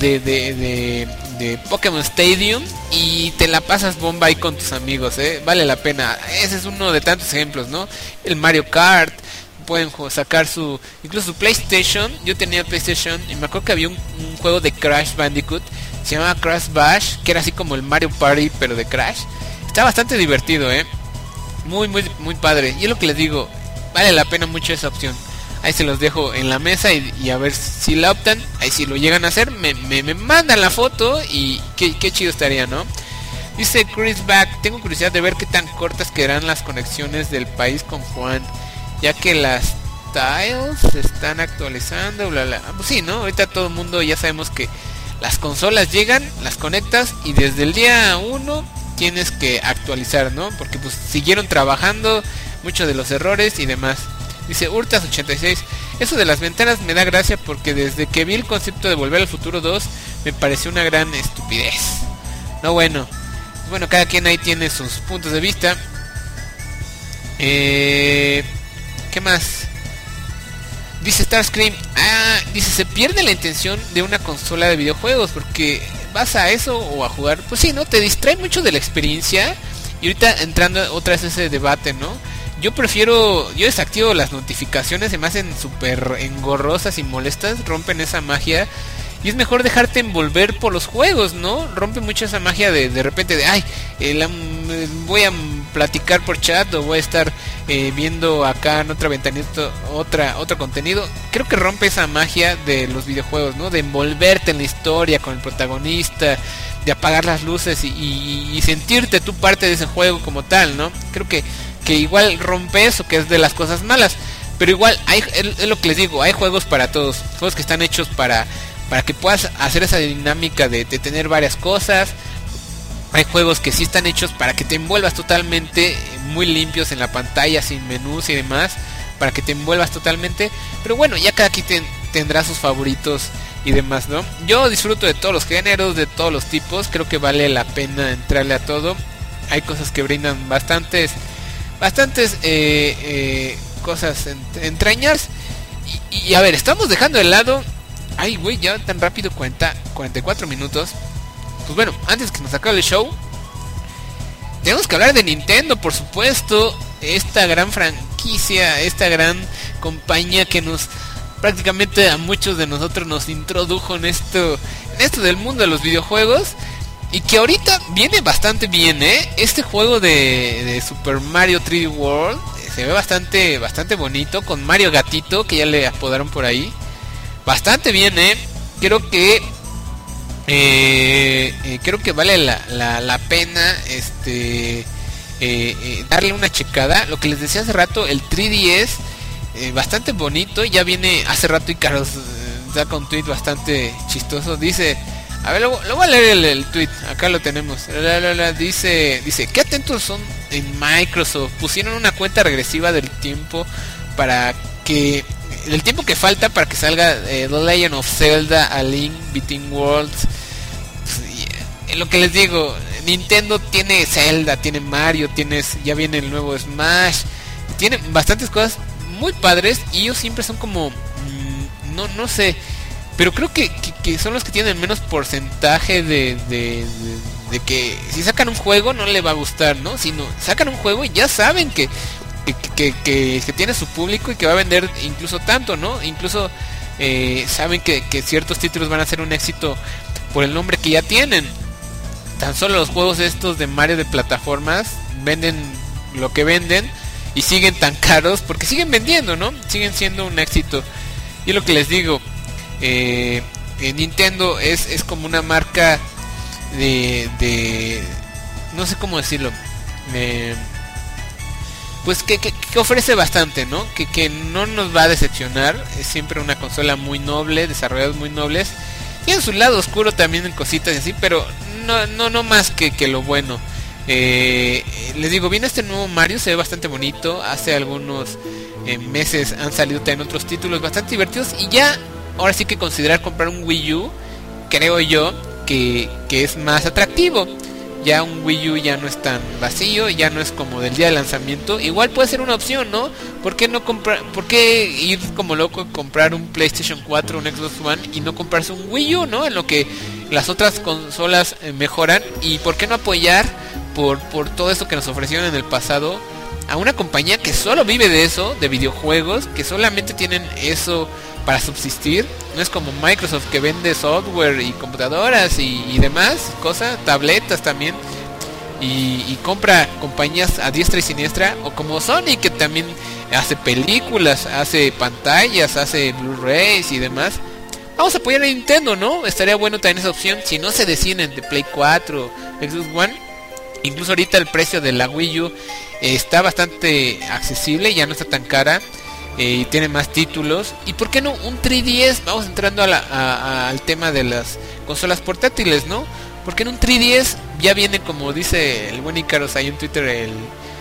de Pokémon Stadium y te la pasas bomba ahí con tus amigos, vale la pena. Ese es uno de tantos ejemplos, ¿no? El Mario Kart, pueden sacar incluso su PlayStation. Yo tenía PlayStation y me acuerdo que había un juego de Crash Bandicoot, se llamaba Crash Bash, que era así como el Mario Party pero de Crash. Está bastante divertido, muy muy padre. Y es lo que les digo, vale la pena mucho esa opción. Ahí se los dejo en la mesa y a ver si la optan. Ahí si lo llegan a hacer, me mandan la foto y qué chido estaría, ¿no? Dice Chris Back, tengo curiosidad de ver qué tan cortas quedarán las conexiones del país con Juan, ya que las tiles se están actualizando, bla bla. Pues sí, ¿no? Ahorita todo el mundo ya sabemos que las consolas llegan, las conectas y desde el día 1 tienes que actualizar, ¿no? Porque pues siguieron trabajando muchos de los errores y demás. Dice Urtas86, eso de las ventanas me da gracia porque desde que vi el concepto de Volver al Futuro 2 me pareció una gran estupidez. No, bueno, cada quien ahí tiene sus puntos de vista. ¿Qué más? Dice Starscream, dice, se pierde la intención de una consola de videojuegos porque vas a eso o a jugar, pues sí, ¿no? Te distrae mucho de la experiencia. Y ahorita entrando otra vez ese debate, ¿no? Yo desactivo las notificaciones, se me hacen súper engorrosas y molestas, rompen esa magia. Y es mejor dejarte envolver por los juegos, ¿no? Rompe mucho esa magia de repente voy a platicar por chat o voy a estar viendo acá en otra ventanita otro contenido. Creo que rompe esa magia de los videojuegos, ¿no? De envolverte en la historia con el protagonista, de apagar las luces y sentirte tú parte de ese juego como tal, ¿no? Creo que igual rompe eso, que es de las cosas malas. Pero igual es lo que les digo, hay juegos para todos, juegos que están hechos para que puedas hacer esa dinámica de tener varias cosas. Hay juegos que sí están hechos para que te envuelvas totalmente, muy limpios en la pantalla, sin menús y demás, para que te envuelvas totalmente. Pero bueno, ya cada quien tendrá sus favoritos y demás, ¿no? Yo disfruto de todos los géneros, de todos los tipos, creo que vale la pena entrarle a todo. Hay cosas que brindan bastantes cosas entrañas. Y a ver, estamos dejando de lado. Ay, güey, ya tan rápido, 44 minutos. Pues bueno, antes que nos acabe el show, tenemos que hablar de Nintendo, por supuesto. Esta gran franquicia, esta gran compañía que nos prácticamente a muchos de nosotros nos introdujo en esto del mundo de los videojuegos. Y que ahorita viene bastante bien, Este juego de Super Mario 3D World se ve bastante bonito, con Mario Gatito, que ya le apodaron por ahí. Bastante bien, Creo que vale la pena darle una checada. Lo que les decía hace rato, el 3DS, bastante bonito. Ya viene, hace rato Icaros saca un tweet bastante chistoso. Dice, a ver, lo voy a leer el tweet, acá lo tenemos. Dice, qué atentos son en Microsoft. Pusieron una cuenta regresiva del tiempo que falta para que salga The Legend of Zelda: A Link Between Worlds. Lo que les digo, Nintendo tiene Zelda, tiene Mario, ya viene el nuevo Smash, tiene bastantes cosas muy padres y ellos siempre son como, no sé, pero creo que son los que tienen menos porcentaje de que si sacan un juego no le va a gustar, ¿no? Sino sacan un juego y ya saben que tiene su público y que va a vender incluso tanto, ¿no? Incluso saben que ciertos títulos van a ser un éxito por el nombre que ya tienen. Tan solo los juegos estos de Mario de plataformas venden lo que venden y siguen tan caros porque siguen vendiendo, ¿no? Siguen siendo un éxito. Y lo que les digo, Nintendo es como una marca de no sé cómo decirlo, pues que ofrece bastante, ¿no? Que no nos va a decepcionar. Es siempre una consola muy noble, desarrollados muy nobles. Tiene su lado oscuro también en cositas y así, pero no más que lo bueno. Les digo, viene este nuevo Mario, se ve bastante bonito. Hace algunos meses han salido también otros títulos bastante divertidos. Y ya, ahora sí que considerar comprar un Wii U, creo yo que es más atractivo. Ya un Wii U ya no es tan vacío, ya no es como del día de lanzamiento. Igual puede ser una opción, ¿no? ¿Por qué ir como loco a comprar un PlayStation 4, un Xbox One y no comprarse un Wii U, ¿no? En lo que las otras consolas mejoran. Y por qué no apoyar por todo eso que nos ofrecieron en el pasado a una compañía que solo vive de eso, de videojuegos, que solamente tienen eso para subsistir. No es como Microsoft, que vende software y computadoras y demás cosas, tabletas también, y compra compañías a diestra y siniestra, o como Sony, que también hace películas, hace pantallas, hace Blu-rays y demás. Vamos a apoyar a Nintendo, ¿no? Estaría bueno también esa opción. Si no se deciden de Play 4, Xbox One, incluso ahorita el precio de la Wii U está bastante accesible, ya no está tan cara. Y tiene más títulos. Y por qué no un 3DS. Vamos entrando al tema de las consolas portátiles, ¿no? Porque en un 3DS ya viene, como dice el buen Icaros ahí en Twitter,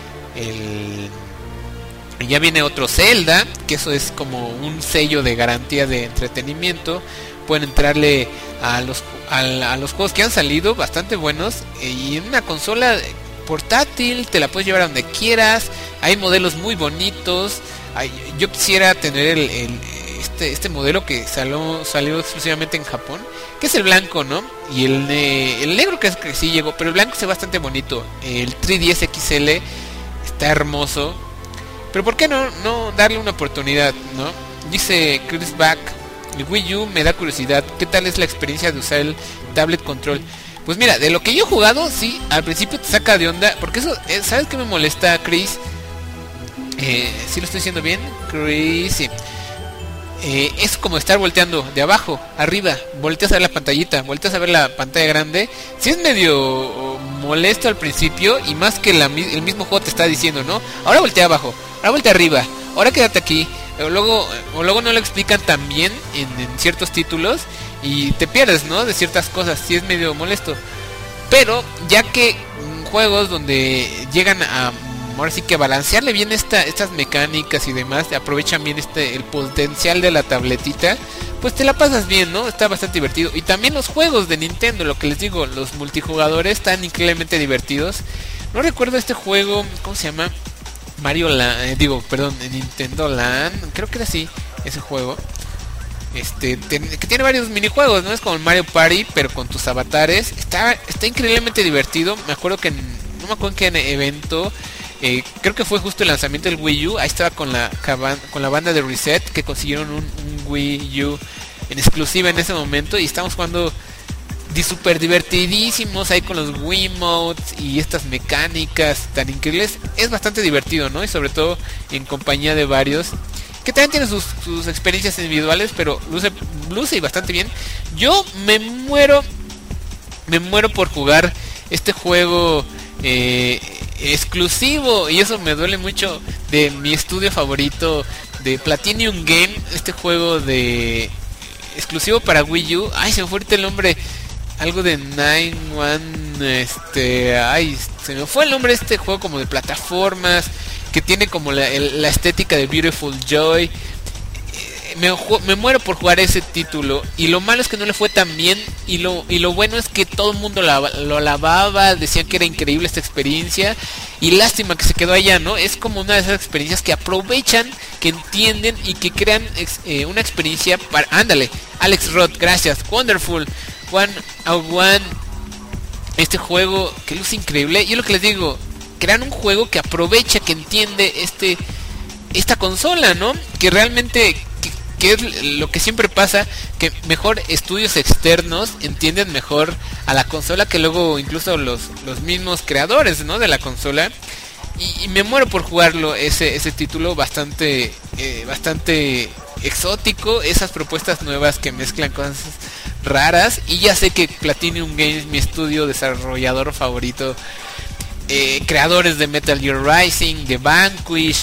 ya viene otro Zelda, que eso es como un sello de garantía de entretenimiento. Pueden entrarle a los juegos que han salido, bastante buenos. Y en una consola portátil te la puedes llevar a donde quieras. Hay modelos muy bonitos. Yo quisiera tener este modelo que salió exclusivamente en Japón, que es el blanco, ¿no? Y el negro que sí llegó, pero el blanco es bastante bonito. El 3DS XL está hermoso. Pero ¿por qué no darle una oportunidad, no? Dice Chris Back, el Wii U me da curiosidad. ¿Qué tal es la experiencia de usar el tablet control? Pues mira, de lo que yo he jugado, sí, al principio te saca de onda, porque eso, ¿sabes qué me molesta, Chris? ¿Sí lo estoy diciendo bien? Chris, sí. Es como estar volteando de abajo, arriba. Volteas a ver la pantallita, volteas a ver la pantalla grande. Sí es medio molesto al principio, y más que el mismo juego te está diciendo, ¿no? Ahora voltea abajo, ahora voltea arriba, ahora quédate aquí. O luego no lo explican tan bien en ciertos títulos y te pierdes, ¿no? De ciertas cosas, sí es medio molesto. Pero ya que juegos donde llegan a ahora sí que balancearle bien estas mecánicas y demás, aprovechan bien el potencial de la tabletita, pues te la pasas bien, ¿no? Está bastante divertido. Y también los juegos de Nintendo, lo que les digo, los multijugadores están increíblemente divertidos. No recuerdo este juego, ¿cómo se llama? Nintendo Land, creo que era así, ese juego. Que tiene varios minijuegos, ¿no? Es como el Mario Party, pero con tus avatares. Está increíblemente divertido. Me acuerdo que no me acuerdo en qué evento Creo que fue justo el lanzamiento del Wii U. Ahí estaba con la banda de Reset, que consiguieron un Wii U en exclusiva en ese momento, y estamos jugando súper divertidísimos ahí con los Wiimotes y estas mecánicas tan increíbles. Es bastante divertido, ¿no? Y sobre todo en compañía de varios que también tienen sus experiencias individuales, pero luce y bastante bien. Yo me muero por jugar este juego exclusivo, y eso me duele mucho, de mi estudio favorito, de Platinum Game, este juego de exclusivo para Wii U. Ay, se me fue ahorita el nombre, algo de 9-1, se me fue el nombre de este juego, como de plataformas, que tiene como la estética de Beautiful Joy. Me muero por jugar ese título, y lo malo es que no le fue tan bien, y lo bueno es que todo el mundo lo alababa, decían que era increíble esta experiencia, y lástima que se quedó allá, ¿no? Es como una de esas experiencias que aprovechan, que entienden y que crean una experiencia para... Ándale, Alex Roth, gracias, wonderful, One, este juego que luce increíble. Y es lo que les digo, crean un juego que aprovecha, que entiende esta consola, ¿no? Que realmente que es lo que siempre pasa, que mejor estudios externos entienden mejor a la consola que luego incluso los mismos creadores, ¿no? De la consola. Y me muero por jugarlo, ese título bastante exótico, esas propuestas nuevas que mezclan cosas raras. Y ya sé que Platinum Games, mi estudio desarrollador favorito, creadores de Metal Gear Rising, de Vanquish,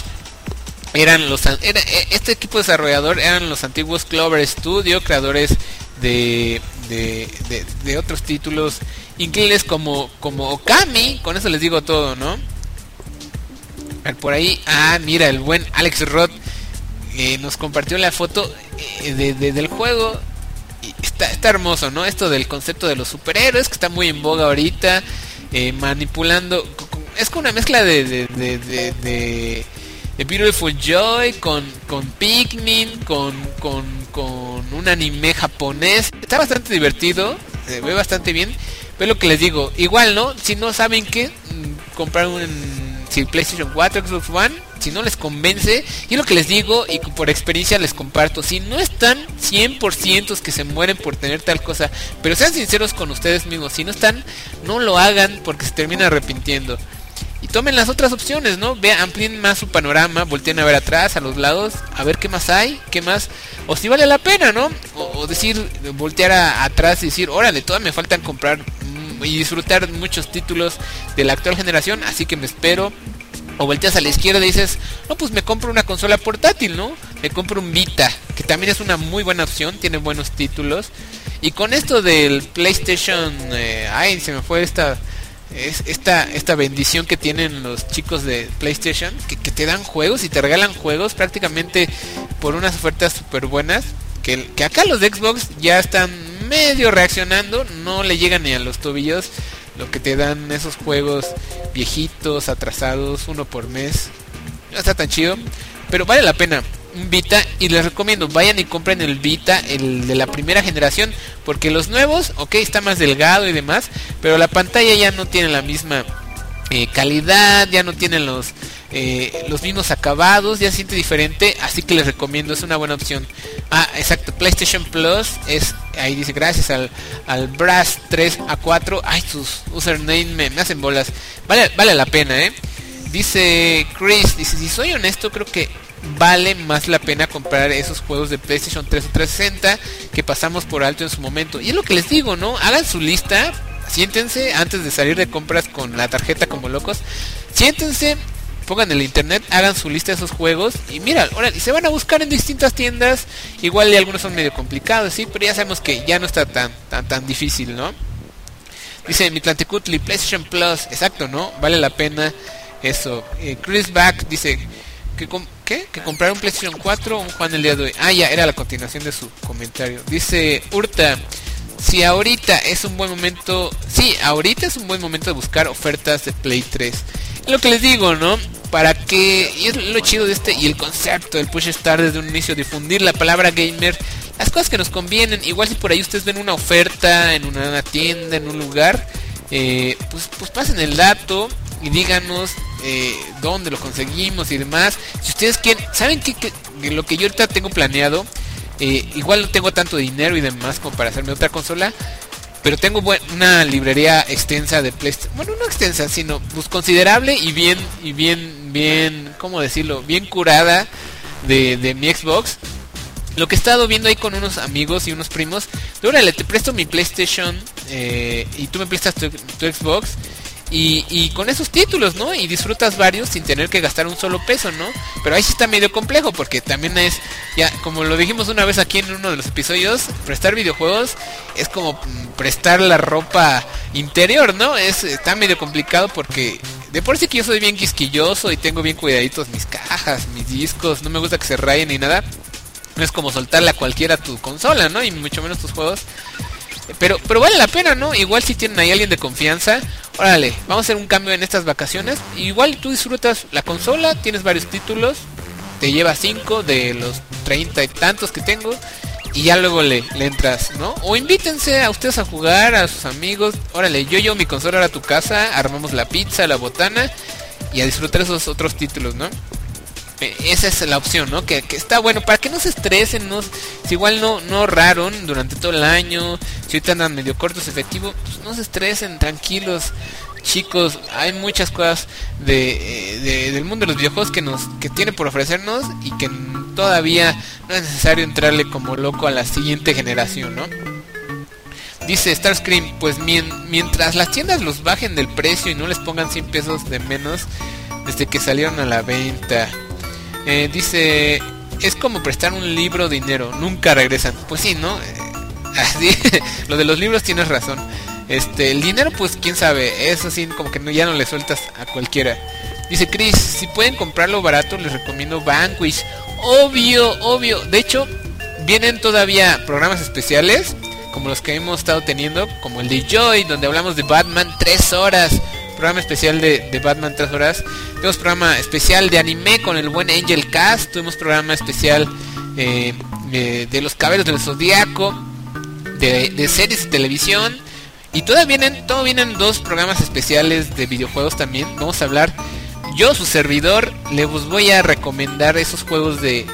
este equipo desarrollador eran los antiguos Clover Studio, creadores de otros títulos increíbles como Okami. Con eso les digo todo, ¿no? Por ahí, mira, el buen Alex Roth nos compartió la foto del juego. Y está hermoso, ¿no? Esto del concepto de los superhéroes, que está muy en boga ahorita, manipulando. Es como una mezcla de Beautiful Joy con Pikmin, con un anime japonés. Está bastante divertido, se ve bastante bien. Pero lo que les digo, igual, ¿no? Si no saben qué comprar si PlayStation 4, Xbox One, si no les convence, y lo que les digo, y por experiencia les comparto, si no están 100% que se mueren por tener tal cosa, pero sean sinceros con ustedes mismos, si no están, no lo hagan, porque se termina arrepintiendo. Y tomen las otras opciones, ¿no? Amplíen más su panorama, volteen a ver atrás, a los lados, a ver qué más hay, qué más, o si vale la pena, ¿no? O decir, voltear atrás y decir, órale, todavía me faltan comprar y disfrutar muchos títulos de la actual generación, así que me espero. O volteas a la izquierda y dices, no, pues me compro una consola portátil, ¿no? Me compro un Vita, que también es una muy buena opción, tiene buenos títulos. Y con esto del PlayStation, se me fue esta bendición que tienen los chicos de PlayStation, que te dan juegos y te regalan juegos prácticamente por unas ofertas súper buenas, que acá los de Xbox ya están medio reaccionando, no le llegan ni a los tobillos lo que te dan esos juegos viejitos, atrasados, uno por mes. No está tan chido, pero vale la pena un Vita, y les recomiendo, vayan y compren el Vita, el de la primera generación, porque los nuevos, está más delgado y demás, pero la pantalla ya no tiene la misma calidad, ya no tienen los mismos acabados, ya se siente diferente, así que les recomiendo, es una buena opción. Exacto, PlayStation Plus es, ahí dice, gracias al Brass 3A4, sus username me hacen bolas, vale la pena, dice Chris, si soy honesto, creo que vale más la pena comprar esos juegos de PlayStation 3 o 360 que pasamos por alto en su momento. Y es lo que les digo, ¿no? Hagan su lista, siéntense antes de salir de compras con la tarjeta como locos. Siéntense, pongan el internet, hagan su lista de esos juegos y mira, y se van a buscar en distintas tiendas. Igual y algunos son medio complicados, sí, pero ya sabemos que ya no está tan difícil, ¿no? Dice Mitlantecutli, PlayStation Plus, exacto, ¿no? Vale la pena eso. Chris Back dice que comprar un PlayStation 4 o un Juan el día de hoy. Ya era la continuación de su comentario. Dice Urta, si ahorita es un buen momento, ahorita es un buen momento de buscar ofertas de Play 3. Es lo que les digo, ¿no? Para que, y es lo chido de y el concepto del Push Start desde un inicio, difundir la palabra gamer, las cosas que nos convienen. Igual si por ahí ustedes ven una oferta en una tienda, en un lugar, pues pasen el dato y díganos dónde lo conseguimos y demás. Si ustedes quieren, saben que lo que yo ahorita tengo planeado, igual no tengo tanto dinero y demás como para hacerme otra consola, pero tengo una librería extensa de PlayStation. Bueno, no extensa, sino pues considerable y bien, ¿cómo decirlo? Bien curada de mi Xbox. Lo que he estado viendo ahí con unos amigos y unos primos, de órale, te presto mi PlayStation y tú me prestas tu Xbox y con esos títulos, ¿no? Y disfrutas varios sin tener que gastar un solo peso, ¿no? Pero ahí sí está medio complejo porque también es, ya como lo dijimos una vez aquí en uno de los episodios, prestar videojuegos es como prestar la ropa interior, ¿no? Está medio complicado porque de por sí que yo soy bien quisquilloso y tengo bien cuidaditos mis cajas, mis discos, no me gusta que se rayen ni nada. No es como soltarle a cualquiera tu consola, ¿no? Y mucho menos tus juegos. Pero vale la pena, ¿no? Igual si tienen ahí alguien de confianza, órale, vamos a hacer un cambio en estas vacaciones. Igual tú disfrutas la consola, tienes varios títulos, te llevas 5 de los 30 y tantos que tengo, y ya luego le entras, ¿no? O invítense a ustedes a jugar, a sus amigos. Órale, yo llevo mi consola a tu casa, armamos la pizza, la botana, y a disfrutar esos otros títulos, ¿no? Esa es la opción, ¿no? Que está bueno, para que no se estresen, ¿no? Si igual no ahorraron durante todo el año, si ahorita andan medio cortos efectivo, pues no se estresen, tranquilos, chicos. Hay muchas cosas del mundo de los videojuegos que tiene por ofrecernos y que todavía no es necesario entrarle como loco a la siguiente generación, ¿no? Dice Starscream, pues mientras las tiendas los bajen del precio y no les pongan 100 pesos de menos desde que salieron a la venta. Dice, es como prestar un libro de dinero, nunca regresan. Pues sí, ¿no? Así, lo de los libros tienes razón. El dinero, pues quién sabe, eso sí, como que ya no le sueltas a cualquiera. Dice Chris, si pueden comprarlo barato, les recomiendo Vanquish. Obvio. De hecho, vienen todavía programas especiales, como los que hemos estado teniendo, como el de Joy, donde hablamos de Batman 3 horas. Programa especial de Batman 3 horas. Tuvimos programa especial de anime con el buen Angel Cast. Tuvimos programa especial de los Caballeros del Zodiaco, de series de televisión. Y todo vienen 2 programas especiales de videojuegos también. Vamos a hablar, yo su servidor, les voy a recomendar esos juegos que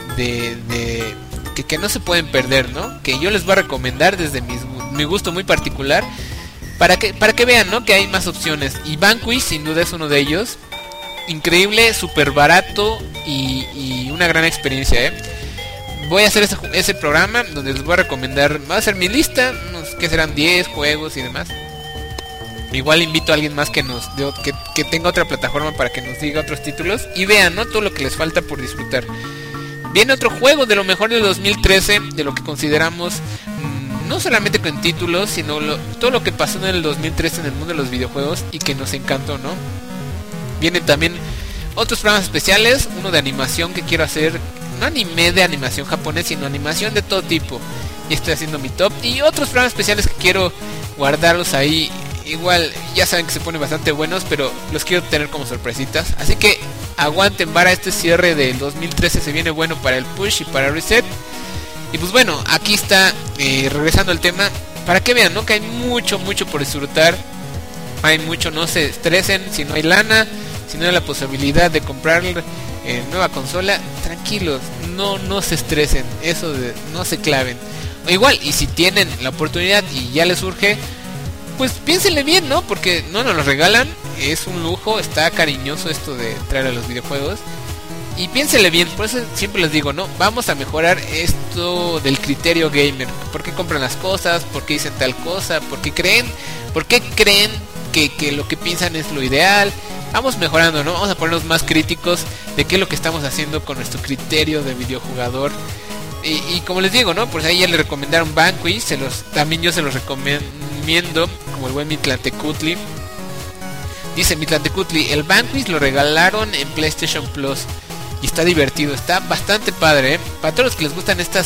no se pueden perder, ¿no? Que yo les voy a recomendar desde mi gusto muy particular, para que vean, ¿no? Que hay más opciones. Y Vanquish sin duda es uno de ellos. Increíble, súper barato y una gran experiencia, Voy a hacer ese programa donde les voy a recomendar, va a ser mi lista, que serán 10 juegos y demás. Igual invito a alguien más que tenga otra plataforma para que nos diga otros títulos y vean, ¿no? Todo lo que les falta por disfrutar. Viene otro juego de lo mejor del 2013, de lo que consideramos no solamente con títulos, sino todo lo que pasó en el 2013 en el mundo de los videojuegos y que nos encantó, ¿no? Vienen también otros programas especiales, uno de animación que quiero hacer, no anime de animación japonés, sino animación de todo tipo. Y estoy haciendo mi top. Y otros programas especiales que quiero guardarlos ahí. Igual, ya saben que se ponen bastante buenos, pero los quiero tener como sorpresitas. Así que aguanten para este cierre del 2013, se viene bueno para el Push y para Reset. Y pues bueno, aquí está, regresando al tema, para que vean, ¿no? Que hay mucho por disfrutar. Hay mucho, no se estresen si no hay lana, si no hay la posibilidad de comprar nueva consola. Tranquilos, no se estresen, no se claven. O igual, y si tienen la oportunidad y ya les surge, pues piénsenle bien, ¿no? Porque no nos lo regalan, es un lujo, está cariñoso esto de traer a los videojuegos. Y piénsenle bien, por eso siempre les digo, ¿no? Vamos a mejorar esto del criterio gamer. ¿Por qué compran las cosas? ¿Por qué dicen tal cosa? ¿Por qué creen que lo que piensan es lo ideal? Vamos mejorando, ¿no? Vamos a ponernos más críticos de qué es lo que estamos haciendo con nuestro criterio de videojugador. Y como les digo, ¿no? Pues ahí ya le recomendaron Vanquish, también yo se los recomiendo, como el buen Mitlantecutli. Dice Mitlantecutli, el Vanquish lo regalaron en PlayStation Plus. Y está divertido, está bastante padre, Para todos los que les gustan estos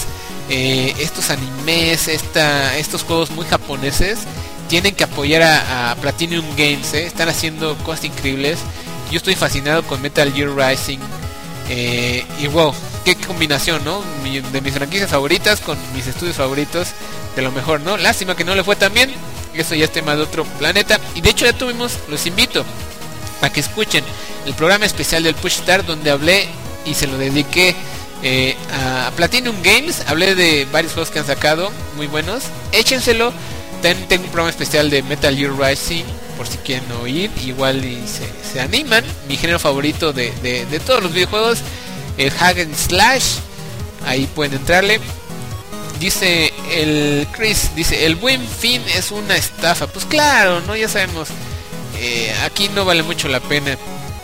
animes, estos juegos muy japoneses, tienen que apoyar a Platinum Games, Están haciendo cosas increíbles. Yo estoy fascinado con Metal Gear Rising. Y wow, qué combinación, ¿no? De mis franquicias favoritas con mis estudios favoritos, de lo mejor, ¿no? Lástima que no le fue tan bien. Eso ya es tema de otro planeta. Y de hecho ya tuvimos, los invito para que escuchen el programa especial del Push Start, donde hablé y se lo dediqué a Platinum Games. Hablé de varios juegos que han sacado muy buenos, échenselo. También tengo un programa especial de Metal Gear Rising, por si quieren oír, igual y se animan. Mi género favorito de todos los videojuegos, el hack and slash, ahí pueden entrarle. Dice el Chris, dice, el Buen Fin es una estafa. Pues claro, no, ya sabemos, aquí no vale mucho la pena.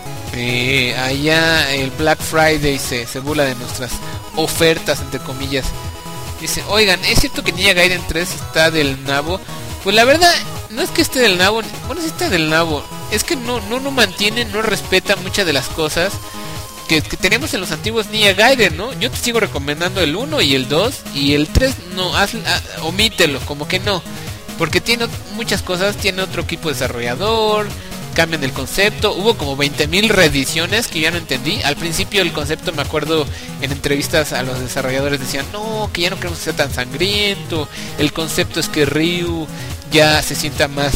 Allá el Black Friday se burla de nuestras ofertas, entre comillas. Dice, oigan, ¿es cierto que Ninja Gaiden 3 está del nabo? Pues la verdad, no es que esté del nabo. Bueno, sí está del nabo. Es que no mantiene, no respeta muchas de las cosas que tenemos en los antiguos Ninja Gaiden, ¿no? Yo te sigo recomendando el 1 y el 2. Y el 3 no, omítelo, como que no. Porque tiene muchas cosas, tiene otro equipo desarrollador, cambian el concepto. Hubo como 20.000 reediciones que ya no entendí. Al principio el concepto, me acuerdo en entrevistas a los desarrolladores, decían, no, que ya no queremos que sea tan sangriento. El concepto es que Ryu ya se sienta más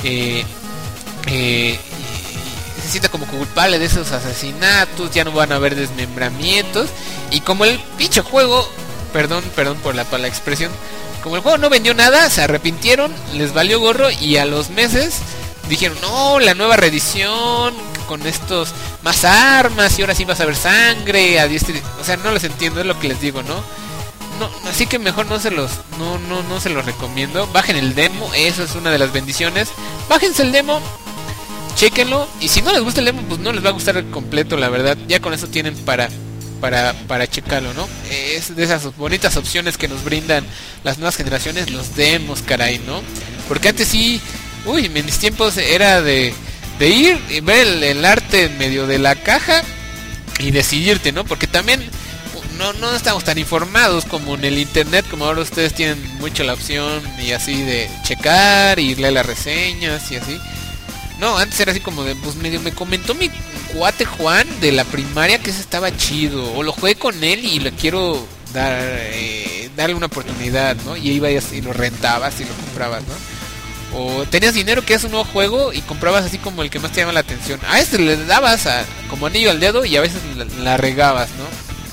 se sienta como culpable de esos asesinatos, ya no van a haber desmembramientos. Y como el pinche juego, perdón por la expresión, como el juego no vendió nada, se arrepintieron, les valió gorro, y a los meses dijeron, no, la nueva reedición con estos más armas, y ahora sí vas a ver sangre a diestra. O sea, no les entiendo, es lo que les digo, ¿no? Así que mejor no se los recomiendo. Bajen el demo, eso es una de las bendiciones. Bájense el demo, chéquenlo, y si no les gusta el demo, pues no les va a gustar el completo, la verdad. Ya con eso tienen para checarlo, ¿no? Es de esas bonitas opciones que nos brindan las nuevas generaciones, los demos, caray, ¿no? Porque antes sí, en mis tiempos era de ir y ver el arte medio de la caja y decidirte, ¿no? Porque también no estamos tan informados como en el internet, como ahora ustedes tienen mucho la opción y así de checar y leer las reseñas y así. No, antes era así como de, pues medio me comentó mi cuate Juan de la primaria que ese estaba chido, o lo jugué con él y le quiero darle una oportunidad, ¿no? Y ibas y lo rentabas y lo comprabas, ¿no? O tenías dinero que es un nuevo juego y comprabas así como el que más te llama la atención. A este le dabas como anillo al dedo y a veces la regabas, ¿no?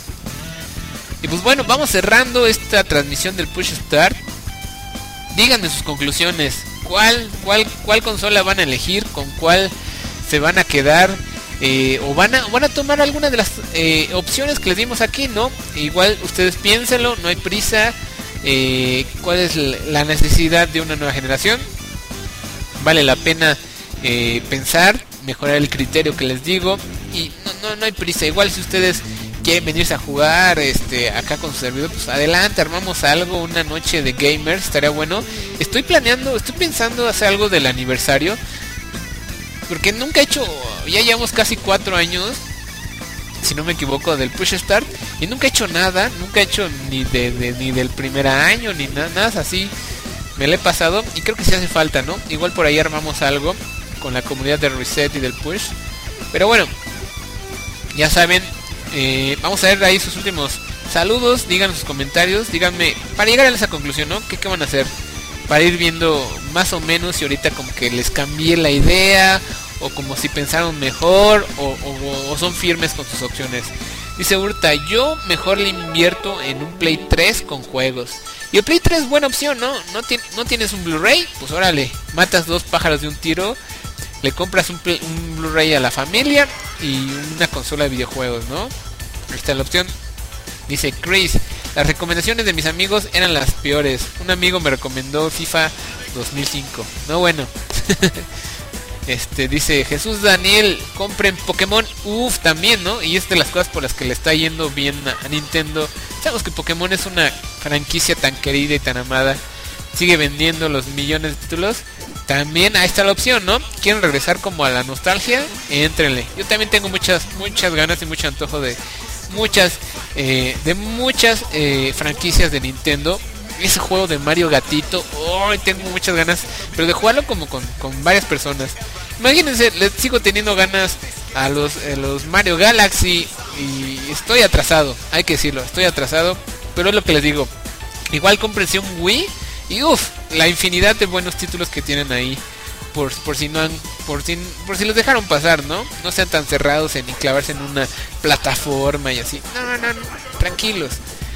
Y pues bueno, vamos cerrando esta transmisión del Push Start. Díganme sus conclusiones. ¿Cuál consola van a elegir? ¿Con cuál se van a quedar? ¿O van a tomar alguna de las opciones que les dimos aquí, ¿no? Igual ustedes piénsenlo, no hay prisa. ¿Cuál es la necesidad de una nueva generación? Vale la pena pensar, mejorar el criterio que les digo. Y no hay prisa. Igual si ustedes quieren venirse a jugar acá con su servidor, pues adelante, armamos algo, una noche de gamers, estaría bueno. Estoy pensando hacer algo del aniversario, porque nunca he hecho, ya llevamos casi 4 años, si no me equivoco, del Push Start, y nunca he hecho nada, nunca he hecho ni del primer año, ni nada así, me lo he pasado, y creo que sí hace falta, ¿no? Igual por ahí armamos algo con la comunidad de Reset y del Push, pero bueno, ya saben. Vamos a ver ahí sus últimos saludos, digan sus comentarios, díganme, para llegar a esa conclusión, ¿no? ¿Qué van a hacer? Para ir viendo más o menos si ahorita como que les cambié la idea, o como si pensaron mejor, o son firmes con sus opciones. Dice Urta, yo mejor le invierto en un Play 3 con juegos. Y el Play 3 es buena opción, ¿no? ¿No tienes un Blu-ray? Pues órale, matas 2 pájaros de un tiro. Le compras un Blu-ray a la familia y una consola de videojuegos, ¿no? Ahí está la opción. Dice Chris, las recomendaciones de mis amigos eran las peores. Un amigo me recomendó FIFA 2005. No, bueno. Dice Jesús Daniel, compren Pokémon. También, ¿no? Y es de las cosas por las que le está yendo bien a Nintendo. Sabemos que Pokémon es una franquicia tan querida y tan amada. Sigue vendiendo los millones de títulos. También ahí está la opción, ¿no? ¿Quieren regresar como a la nostalgia? Éntrenle. Yo también tengo muchas ganas y mucho antojo de muchas franquicias de Nintendo. Ese juego de Mario Gatito, tengo muchas ganas, pero de jugarlo como con varias personas. Imagínense, le sigo teniendo ganas a los Mario Galaxy y estoy atrasado, hay que decirlo, estoy atrasado, pero es lo que les digo. Igual cómprense un Wii y la infinidad de buenos títulos que tienen ahí, por si no han por si los dejaron pasar, ¿no? No sean tan cerrados en clavarse en una plataforma y así. No, tranquilos.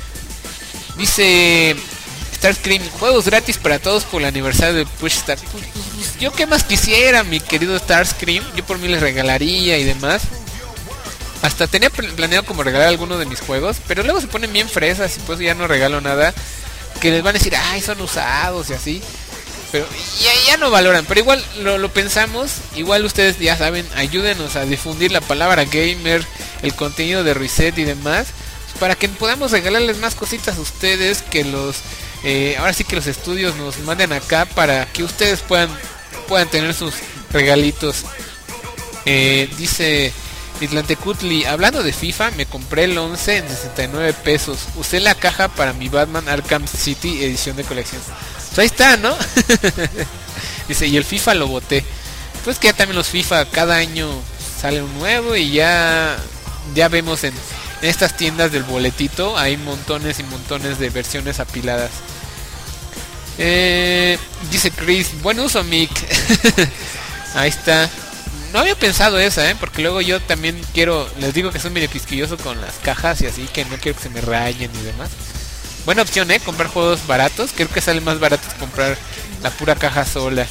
Dice Starscream, juegos gratis para todos por el aniversario de Push Start. Pues, yo qué más quisiera, mi querido Starscream. Yo por mí les regalaría y demás. Hasta tenía planeado como regalar alguno de mis juegos, pero luego se ponen bien fresas y pues ya no regalo nada. Que les van a decir, ay, son usados y así. Pero ya no valoran, pero igual lo pensamos. Igual ustedes ya saben, ayúdenos a difundir la palabra gamer, el contenido de Reset y demás, para que podamos regalarles más cositas a ustedes, que ahora sí que los estudios nos manden acá para que ustedes puedan tener sus regalitos. Dice Islantecutli, hablando de FIFA, me compré el 11 en 69 pesos. Usé la caja para mi Batman Arkham City edición de colección. Pues ahí está, ¿no? Dice, y el FIFA lo boté. Pues que ya también los FIFA cada año sale un nuevo y ya vemos en estas tiendas del boletito hay montones y montones de versiones apiladas. Dice Chris, buen uso, Mick. Ahí está. No había pensado esa, porque luego yo también les digo que soy medio quisquilloso con las cajas y así, que no quiero que se me rayen y demás. Buena opción, comprar juegos baratos. Creo que sale más barato comprar la pura caja sola.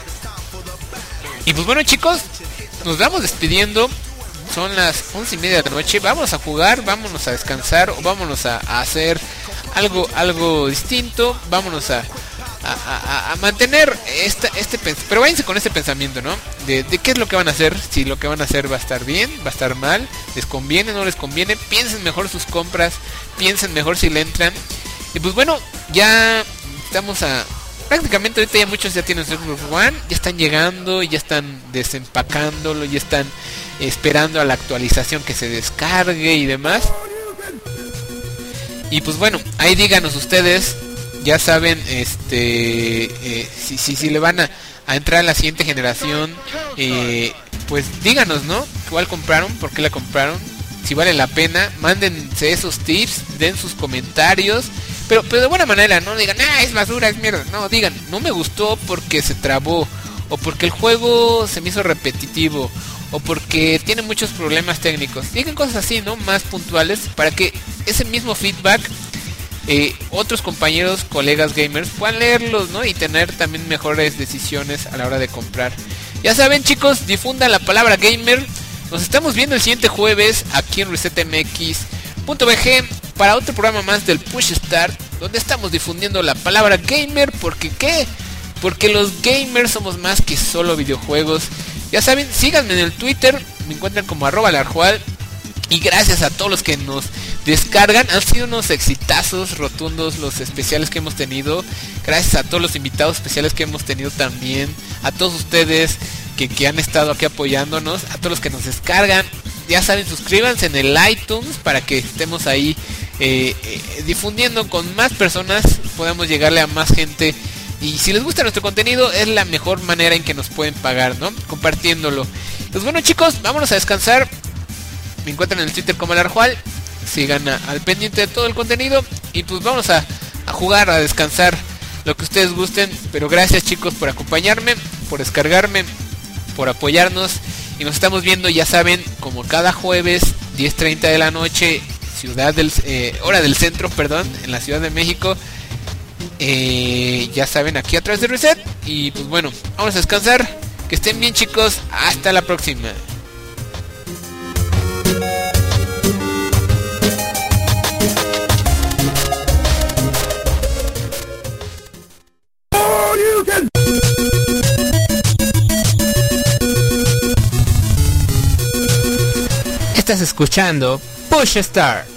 Y pues bueno, chicos, nos vamos despidiendo. Son las 11:30 de la noche. Vamos a jugar, vámonos a descansar o vámonos a hacer algo distinto. Vámonos a mantener pero váyanse con este pensamiento, ¿no? De qué es lo que van a hacer, si lo que van a hacer va a estar bien, va a estar mal, les conviene, no les conviene, piensen mejor sus compras, piensen mejor si le entran. Y pues bueno, ya estamos prácticamente ahorita ya muchos ya tienen Xbox One, ya están llegando, ya están desempacándolo, ya están esperando a la actualización que se descargue y demás. Y pues bueno, ahí díganos ustedes, ya saben, si le van a entrar a la siguiente generación, pues díganos, ¿no? ¿Cuál compraron? ¿Por qué la compraron? Si vale la pena, mándense esos tips, den sus comentarios, pero de buena manera, no digan, es basura, es mierda. No, digan, no me gustó porque se trabó, o porque el juego se me hizo repetitivo, o porque tiene muchos problemas técnicos. Digan cosas así, ¿no? Más puntuales, para que ese mismo feedback otros compañeros, colegas gamers puedan leerlos, ¿no? Y tener también mejores decisiones a la hora de comprar. Ya saben, chicos, difundan la palabra gamer. Nos estamos viendo el siguiente jueves aquí en resetmx.bg para otro programa más del Push Start, donde estamos difundiendo la palabra gamer. Porque los gamers somos más que solo videojuegos. Ya saben, síganme en el Twitter, me encuentran como @larjual. Y gracias a todos los que nos descargan, han sido unos exitazos rotundos los especiales que hemos tenido. Gracias a todos los invitados especiales que hemos tenido también. A todos ustedes que han estado aquí apoyándonos. A todos los que nos descargan. Ya saben, suscríbanse en el iTunes para que estemos ahí difundiendo con más personas. Podamos llegarle a más gente. Y si les gusta nuestro contenido, es la mejor manera en que nos pueden pagar, ¿no? Compartiéndolo. Pues bueno, chicos, vámonos a descansar. Me encuentran en el Twitter como Larjual. Sigan al pendiente de todo el contenido. Y pues vamos a jugar, a descansar, lo que ustedes gusten. Pero gracias, chicos, por acompañarme, por descargarme, por apoyarnos. Y nos estamos viendo, ya saben, como cada jueves 10:30 de la noche, hora del centro, en la Ciudad de México. Ya saben, aquí a través de Reset. Y pues bueno, vamos a descansar. Que estén bien, chicos. Hasta la próxima. Estás escuchando Push Start.